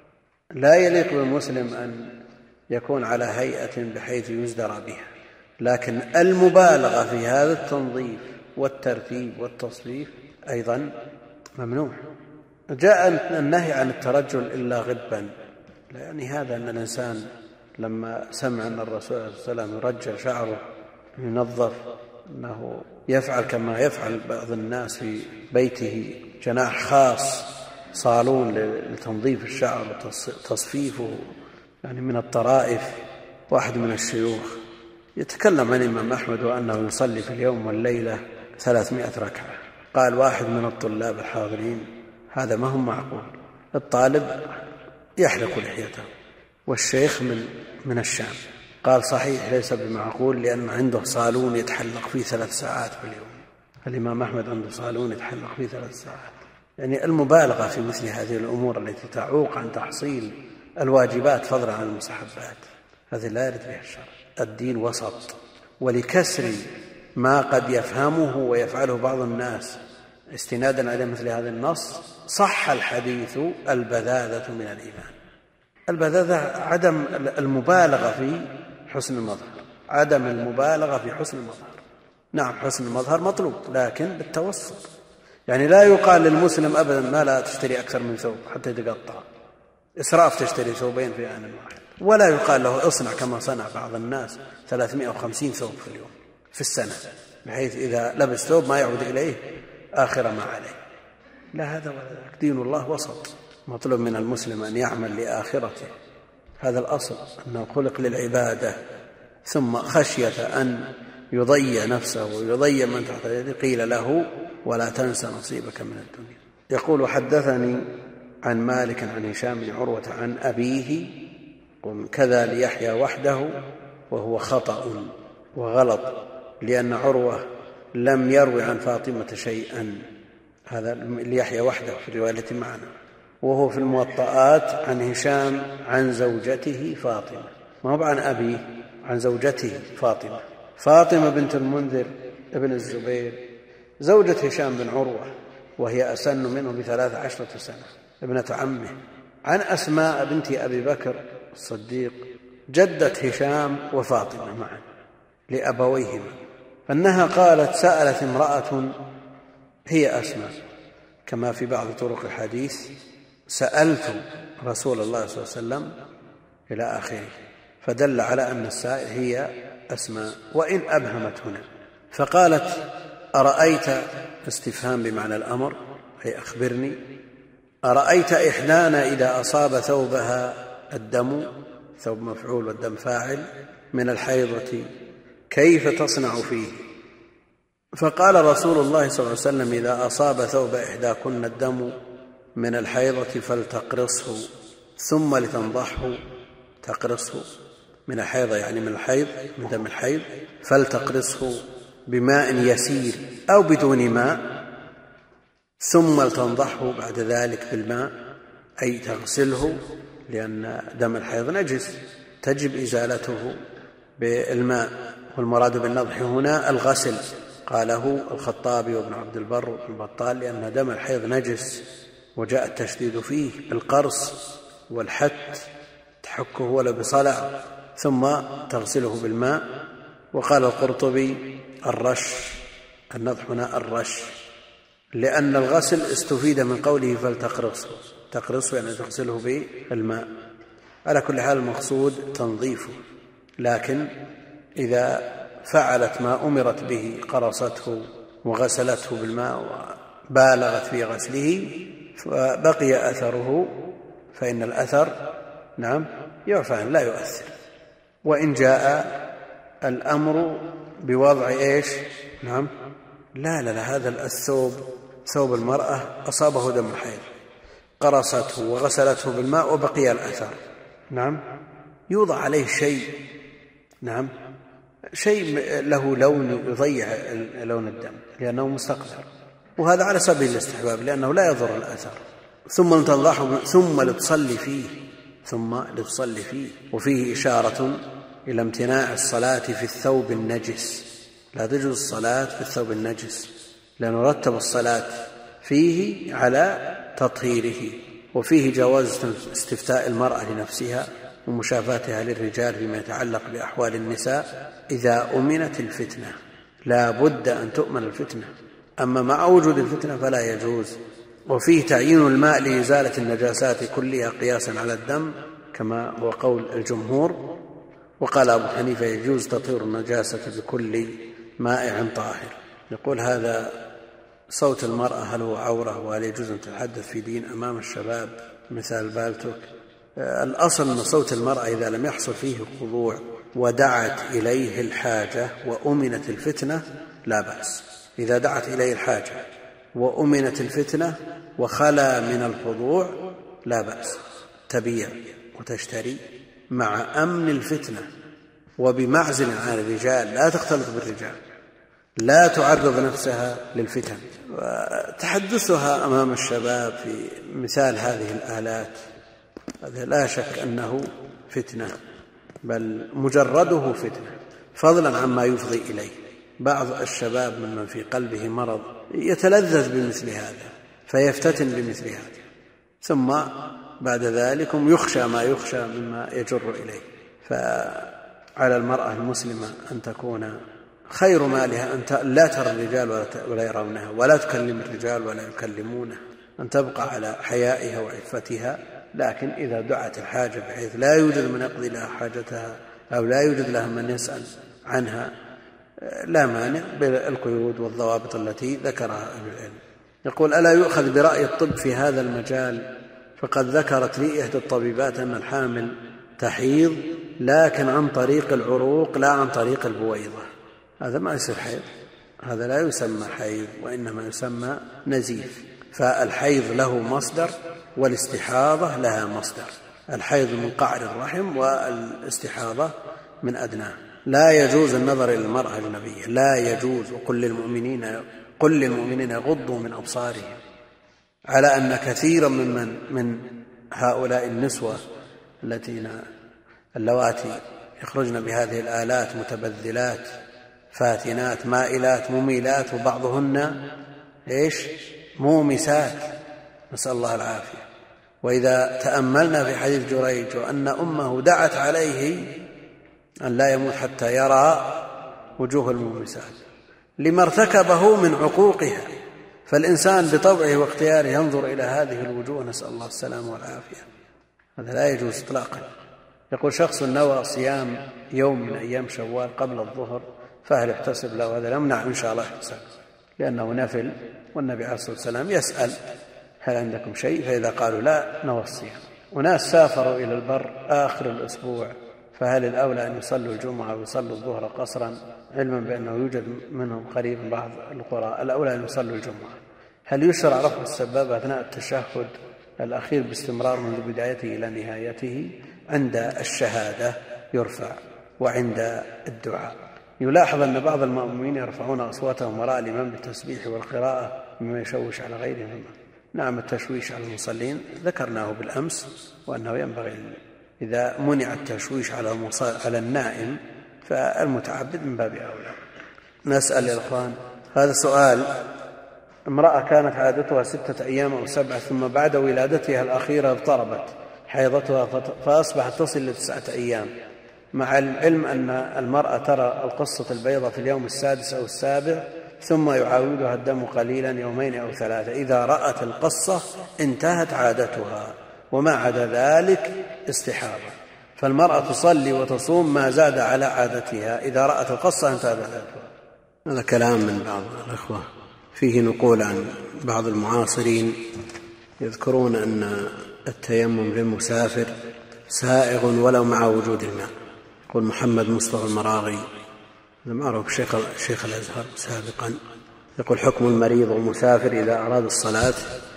Speaker 1: لا يليق بالمسلم أن يكون على هيئة بحيث يزدرى بها، لكن المبالغة في هذا التنظيف والترتيب والتصفيف أيضا ممنوع. جاء النهي عن الترجل إلا غبا، يعني هذا أن الإنسان لما سمع أن الرسول صلى الله عليه وسلم يرجل شعره ينظف، أنه يفعل كما يفعل بعض الناس في بيته جناح خاص صالون لتنظيف الشعر وتصفيفه، يعني من الطرائف. واحد من الشيوخ يتكلم عن الإمام أحمد وأنه يصلي في اليوم والليلة 300 ركعة. قال واحد من الطلاب الحاضرين: هذا ما هو معقول، الطالب يحلق لحيته والشيخ من الشام. قال: صحيح ليس بمعقول، لأن عنده صالون يتحلق فيه 3 ساعات في اليوم. الإمام أحمد عنده صالون يتحلق فيه 3 ساعات. يعني المبالغة في مثل هذه الأمور التي تعوق عن تحصيل الواجبات فضلا عن المستحبات، هذا لا يرد بها الشرع. الدين وسط. ولكسر ما قد يفهمه ويفعله بعض الناس استنادا على مثل هذا النص، صح الحديث: البذاذة من الإيمان. البذاذة عدم المبالغة في حسن المظهر، عدم المبالغة في حسن المظهر. نعم، حسن المظهر مطلوب لكن بالتوسط، يعني لا يقال للمسلم أبدا ما لا تشتري أكثر من ثوب حتى يتقطع، إسراف تشتري ثوبين في آن واحد. ولا يقال له اصنع كما صنع بعض الناس 350 ثوب في اليوم في السنة، بحيث إذا لبس ثوب ما يعود إليه آخر ما عليه. لا هذا ولا ذاك، دين الله وسط. مطلوب من المسلم أن يعمل لآخرته، هذا الأصل، أنه خلق للعبادة، ثم خشية أن يضيع نفسه ويضيع من تحت يده قيل له: ولا تنسى نصيبك من الدنيا. يقول: حدثني عن مالك عن هشام بن عروة عن أبيه كذا ليحيى وحده وهو خطأ وغلط، لأن عروة لم يروي عن فاطمة شيئا، هذا ليحيى وحده في الرواية معنا، وهو في الموطئات عن هشام عن زوجته فاطمة، ما هو عن أبيه، عن زوجته فاطمة. فاطمة بنت المنذر ابن الزبير زوجة هشام بن عروة، وهي أسن منه ب13 سنة، ابنة عمه. عن أسماء بنت أبي بكر الصديق جدة هشام وفاطمة معا لأبويهما، أنها قالت: سألت امرأة هي أسماء، كما في بعض طرق الحديث: سألت رسول الله صلى الله عليه وسلم إلى آخره، فدل على أن السائل هي أسماء، وإن أبهمت هنا. فقالت: أرأيت، استفهام بمعنى الأمر، أي أخبرني، أرأيت إحدانا إذا أصاب ثوبها الدم، ثوب مفعول والدم فاعل، من الحيضة كيف تصنع فيه؟ فقال رسول الله صلى الله عليه وسلم: إذا أصاب ثوب إحداكن الدم من الحيضة فلتقرصه ثم لتنضحه، تقرصه من الحيضة يعني من الحيض، من دم الحيض، فلتقرصه بماء يسير أو بدون ماء، ثم لتنضحه بعد ذلك بالماء، أي تغسله، لأن دم الحيض نجس تجب إزالته بالماء، والمراد بالنضح هنا الغسل، قاله الخطابي وابن عبد البر وابن بطال، لأن دم الحيض نجس وجاء التشديد فيه بالقرص والحت، تحكه ولا بصلع، ثم تغسله بالماء. وقال القرطبي: الرش، النضح هنا الرش، لأن الغسل استفيد من قوله فلتقرصه، تقرصه يعني تغسله بالماء. على كل حال المقصود تنظيفه، لكن إذا فعلت ما أمرت به، قرصته وغسلته بالماء وبالغت في غسله، فبقي أثره، فإن الأثر نعم يعفى لا يؤثر. وإن جاء الأمر بوضع إيش؟ نعم لا هذا الثوب، ثوب المرأة أصابه دم الحيض، قرصته وغسلته بالماء وبقي الأثر، نعم يوضع عليه شيء، نعم شيء له لون يضيع لون الدم لأنه مستقذر، وهذا على سبيل الاستحباب لأنه لا يضر الأثر. ثم لتنضحه ثم لتصلي فيه، وفيه إشارة إلى امتناع الصلاة في الثوب النجس، لا تجوز الصلاة في الثوب النجس، لأنه رتب الصلاة فيه على تطهيره. وفيه جواز استفتاء المرأة لنفسها ومشافاتها للرجال فيما يتعلق بأحوال النساء إذا أمنت الفتنة، لا بد أن تؤمن الفتنة، أما مع وجود الفتنة فلا يجوز. وفيه تعيين الماء لإزالة النجاسات كلها قياسا على الدم، كما هو قول الجمهور. وقال أبو حنيفة: يجوز تطهير النجاسة بكل مائع طاهر. يقول: هذا صوت المرأة هل هو عورة، وهل يجوز أن تتحدث في دين أمام الشباب مثال بالتوك؟ الأصل أن صوت المرأة إذا لم يحصل فيه خضوع ودعت إليه الحاجة وأمنت الفتنة لا بأس. إذا دعت إليه الحاجة وأمنت الفتنة وخلا من الخضوع لا بأس، تبيع وتشتري مع أمن الفتنة وبمعزل عن الرجال، لا تختلط بالرجال، لا تعرض نفسها للفتن. وتحدثها أمام الشباب في مثال هذه الآلات هذا لا شك أنه فتنة، بل مجرده فتنة، فضلا عما يفضي إليه. بعض الشباب ممن في قلبه مرض يتلذذ بمثل هذا فيفتتن بمثل هذا، ثم بعد ذلك يخشى ما يخشى مما يجر إليه. فعلى المرأة المسلمة أن تكون خير مالها أن لا ترى الرجال ولا يرونها، ولا تكلم الرجال ولا يكلمونها، أن تبقى على حيائها وعفتها. لكن إذا دعت الحاجة بحيث لا يوجد من يقضي لها حاجتها أو لا يوجد لها من يسأل عنها، لا مانع بالقيود والضوابط التي ذكرها أهل العلم. يقول: ألا يؤخذ برأي الطب في هذا المجال؟ فقد ذكرت لي إحدى الطبيبات أن الحامل تحيض لكن عن طريق العروق لا عن طريق البويضة. هذا ما يصير حيض، هذا لا يسمى حيض وإنما يسمى نزيف. فالحيض له مصدر والاستحاضة لها مصدر، الحيض من قعر الرحم والاستحاضة من أدناه. لا يجوز النظر إلى المرأة الأجنبية، لا يجوز. وقل للمؤمنين يغضوا من أبصارهم، على أن كثيرا من هؤلاء النسوة اللواتي يخرجن بهذه الآلات متبذلات فاتنات مائلات مميلات، وبعضهن مومسات، نسأل الله العافية. وإذا تأملنا في حديث جريج وأن أمه دعت عليه أن لا يموت حتى يرى وجوه المومسات لما ارتكبه من عقوقها، فالإنسان بطبعه واختياره ينظر إلى هذه الوجوه، نسأل الله السلامة والعافية. هذا لا يجوز إطلاقا. يقول شخص نوى صيام يوم من أيام شوال قبل الظهر، فهل يحتسب له؟ هذا لا يمنع إن شاء الله يحتسب، لأنه نفل، والنبي عليه الصلاة والسلام يسأل هل عندكم شيء؟ فإذا قالوا لا نوى الصيام. وناس سافروا إلى البر آخر الأسبوع، فهل الأولى أن يصلوا الجمعة ويصلوا الظهر قصرا، علما بأنه يوجد منهم قريب بعض القرى؟ الأولى أن يصلوا الجمعة. هل يشرع رفع السبابة أثناء التشهد الأخير باستمرار منذ بدايته إلى نهايته؟ عند الشهادة يرفع، وعند الدعاء. يلاحظ أن بعض المأمومين يرفعون أصواتهم وراء الإمام بالتسبيح والقراءة مما يشوش على غيرهم. نعم، التشويش على المصلين ذكرناه بالأمس، وأنه ينبغي إذا منع التشويش على النائم فالمتعبد من باب أولى. نسأل يا إخوان، هذا سؤال: امرأة كانت عادتها 6 أيام أو 7، ثم بعد ولادتها الأخيرة اضطربت حيضتها فأصبحت تصل ل9 أيام، مع العلم أن المرأة ترى القصة البيضاء في اليوم 6 أو 7، ثم يعاودها الدم قليلا 2 أو 3. إذا رأت القصة انتهت عادتها، وما عدا ذلك استحاضة، فالمرأة تصلي وتصوم ما زاد على عادتها. إذا رأت القصة انتهت عادتها. هذا كلام من بعض الأخوة فيه نقول عن بعض المعاصرين يذكرون أن التيمم للمسافر سائغ ولو مع وجود الماء. يقول محمد مصطفى المراغي، معروف شيخ الأزهر سابقا، يقول: حكم المريض والمسافر إذا أراد الصلاة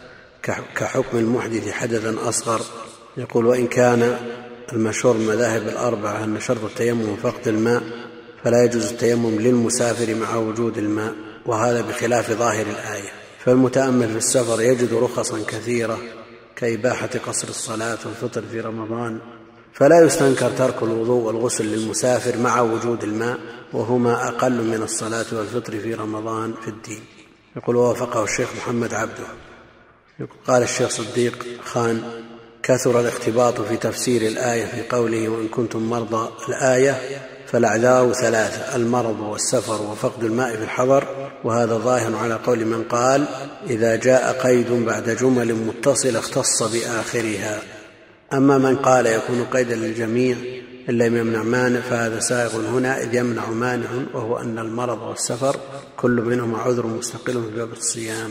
Speaker 1: كحكم المحدث حدثا أصغر. يقول: وإن كان المشهور المذاهب الأربعة أن شرط التيمم فقد الماء، فلا يجوز التيمم للمسافر مع وجود الماء، وهذا بخلاف ظاهر الآية. فالمتأمل في السفر يجد رخصا كثيرة كإباحة قصر الصلاة والفطر في رمضان، فلا يستنكر ترك الوضوء والغسل للمسافر مع وجود الماء، وهما أقل من الصلاة والفطر في رمضان في الدين. يقول: ووافقه الشيخ محمد عبده. قال الشيخ صديق خان: كثر الاختباط في تفسير الآية في قوله: وإن كنتم مرضى، الآية فالأعذار 3: المرض والسفر وفقد الماء في الحضر، وهذا ظاهر على قول من قال: إذا جاء قيد بعد جمل متصلة اختص بآخرها. أما من قال يكون قيدا للجميع إلا يمنع مانع، فهذا سائغ هنا، إذ يمنع مانع، وهو أن المرض والسفر كل منهما عذر مستقل في باب الصيام.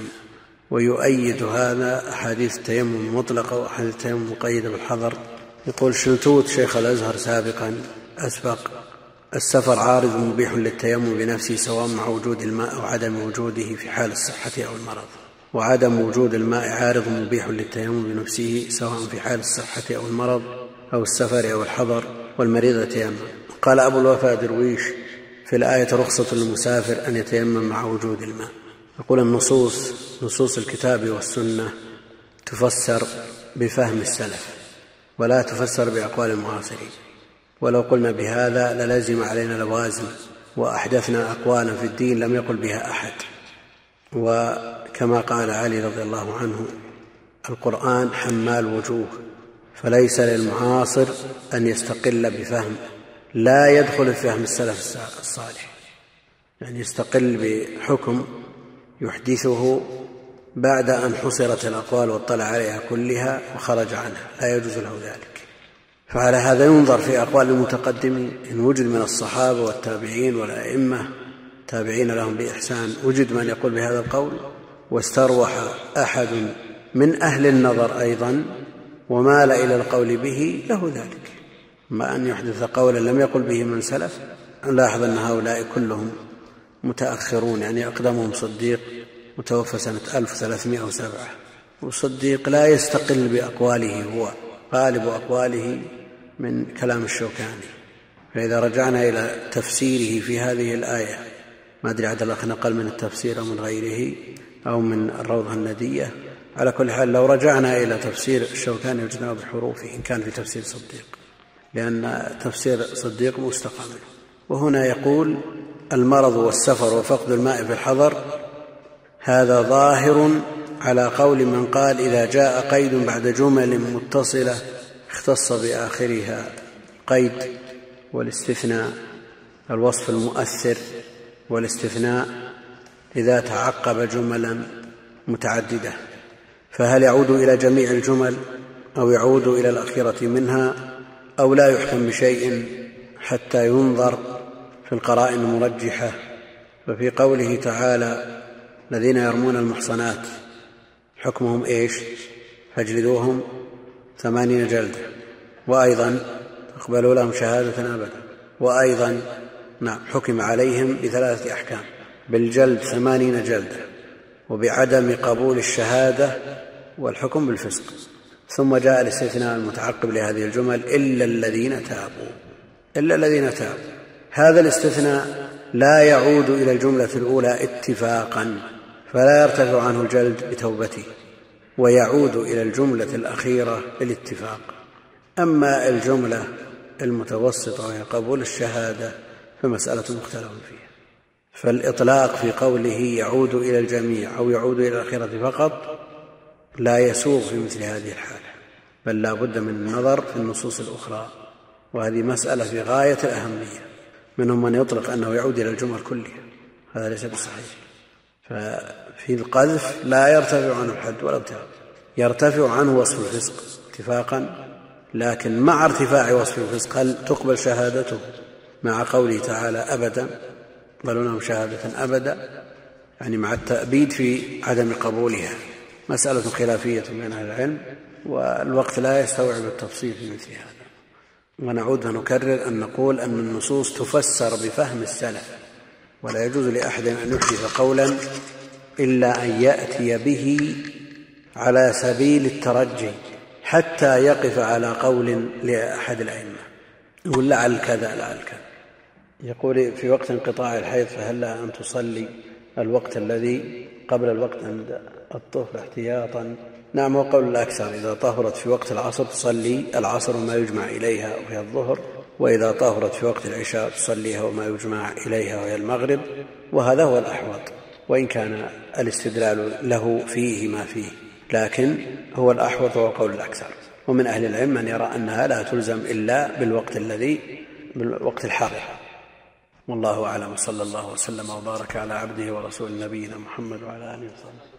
Speaker 1: ويؤيد هذا أحاديث التيمم المطلقة وأحاديث التيمم المقيدة بالحضر. يقول شلتوت شيخ الأزهر سابقا أسبق: السفر عارض مبيح للتيمم بنفسه سواء مع وجود الماء أو عدم وجوده في حال الصحة أو المرض، وعدم وجود الماء عارض مبيح للتيمم بنفسه سواء في حال الصحة أو المرض أو السفر أو الحضر، والمريض يتيمم. قال أبو الوفاء درويش: في الآية رخصة للمسافر أن يتيمم مع وجود الماء. يقول: نصوص الكتاب والسنة تفسر بفهم السلف ولا تفسر بأقوال المعاصرين، ولو قلنا بهذا للزم علينا لوازم وأحدثنا أقوالا في الدين لم يقل بها أحد. وكما قال علي رضي الله عنه: القرآن حمال وجوه، فليس للمعاصر أن يستقل بفهم لا يدخل في فهم السلف الصالح، يعني يستقل بحكم يحدثه بعد أن حصرت الأقوال واطلع عليها كلها وخرج عنها، لا يجوز له ذلك. فعلى هذا ينظر في أقوال المتقدمين، إن وجد من الصحابة والتابعين والأئمة تابعين لهم بإحسان وجد من يقول بهذا القول، واستروح أحد من أهل النظر أيضا ومال إلى القول به له ذلك، ما أن يحدث قولا لم يقل به من سلف. نلاحظ أن هؤلاء كلهم متأخرون، يعني أقدمهم صديق متوفى سنة 1307، وصديق لا يستقل بأقواله، هو غالب أقواله من كلام الشوكاني، فإذا رجعنا إلى تفسيره في هذه الآية، ما أدري عاد الأخ نقل من التفسير أو من غيره أو من الروضة الندية، على كل حال لو رجعنا إلى تفسير الشوكاني وجدناه بحروفه إن كان في تفسير صديق، لأن تفسير صديق مستقى منه. وهنا يقول: المرض والسفر وفقد الماء في الحضر، هذا ظاهر على قول من قال إذا جاء قيد بعد جمل متصلة اختص بآخرها قيد والاستثناء الوصف المؤثر، والاستثناء إذا تعقب جملا متعددة، فهل يعود إلى جميع الجمل أو يعود إلى الأخيرة منها أو لا يحكم بشيء حتى ينظر في القرائن المرجحة؟ ففي قوله تعالى: الذين يرمون المحصنات حكمهم إيش؟ فاجلدوهم 80 جلدة، وأيضا اقبلوا لهم شهادة أبدا، وأيضا حكم عليهم ب3 أحكام: بالجلد 80 جلدة، وبعدم قبول الشهادة، والحكم بالفسق. ثم جاء الاستثناء المتعقب لهذه الجمل: إلا الذين تابوا. إلا الذين تابوا، هذا الاستثناء لا يعود إلى الجملة الأولى اتفاقا، فلا يرتفع عنه الجلد بتوبته، ويعود إلى الجملة الأخيرة بالاتفاق. أما الجملة المتوسطة وهي قبول الشهادة فمسألة مختلف فيها، فالإطلاق في قوله يعود إلى الجميع أو يعود إلى الأخيرة فقط لا يسوغ في مثل هذه الحالة، بل لا بد من النظر في النصوص الأخرى، وهذه مسألة في غاية الأهمية. منهم من يطلق أنه يعود إلى الجمل كلها، هذا ليس بصحيح. ففي القذف لا يرتفع عنه الحد ولا ابتغاء، يرتفع عنه وصف الفسق اتفاقا، لكن مع ارتفاع وصف الفسق هل تقبل شهادته مع قوله تعالى أبدا، قالوا لهم شهادة أبدا، يعني مع التأبيد في عدم قبولها. مسألة خلافية بين أهل العلم، والوقت لا يستوعب التفصيل في مثل هذا. ونعود ونكرر أن نقول أن النصوص تفسر بفهم السلف، ولا يجوز لأحد أن يحدث قولا إلا أن يأتي به على سبيل الترجي حتى يقف على قول لأحد الأئمة، يقول لعل كذا لعل كذا. يقول في وقت انقطاع الحيض فهل لها أن تصلي الوقت الذي قبل الوقت عند الطهر احتياطا؟ نعم، وقول الأكثر إذا طهرت في وقت العصر تصلي العصر وما يجمع إليها وهي الظهر، وإذا طهرت في وقت العشاء تصليها وما يجمع إليها وهي المغرب، وهذا هو الأحوط، وإن كان الاستدلال له فيه ما فيه، لكن هو الأحوط وهو قول الأكثر. ومن أهل العلم من يرى أنها لا تلزم إلا بالوقت الحاضر. والله أعلم، صلى الله وسلم وبارك على عبده ورسول نبينا محمد وعلى آله وصحبه.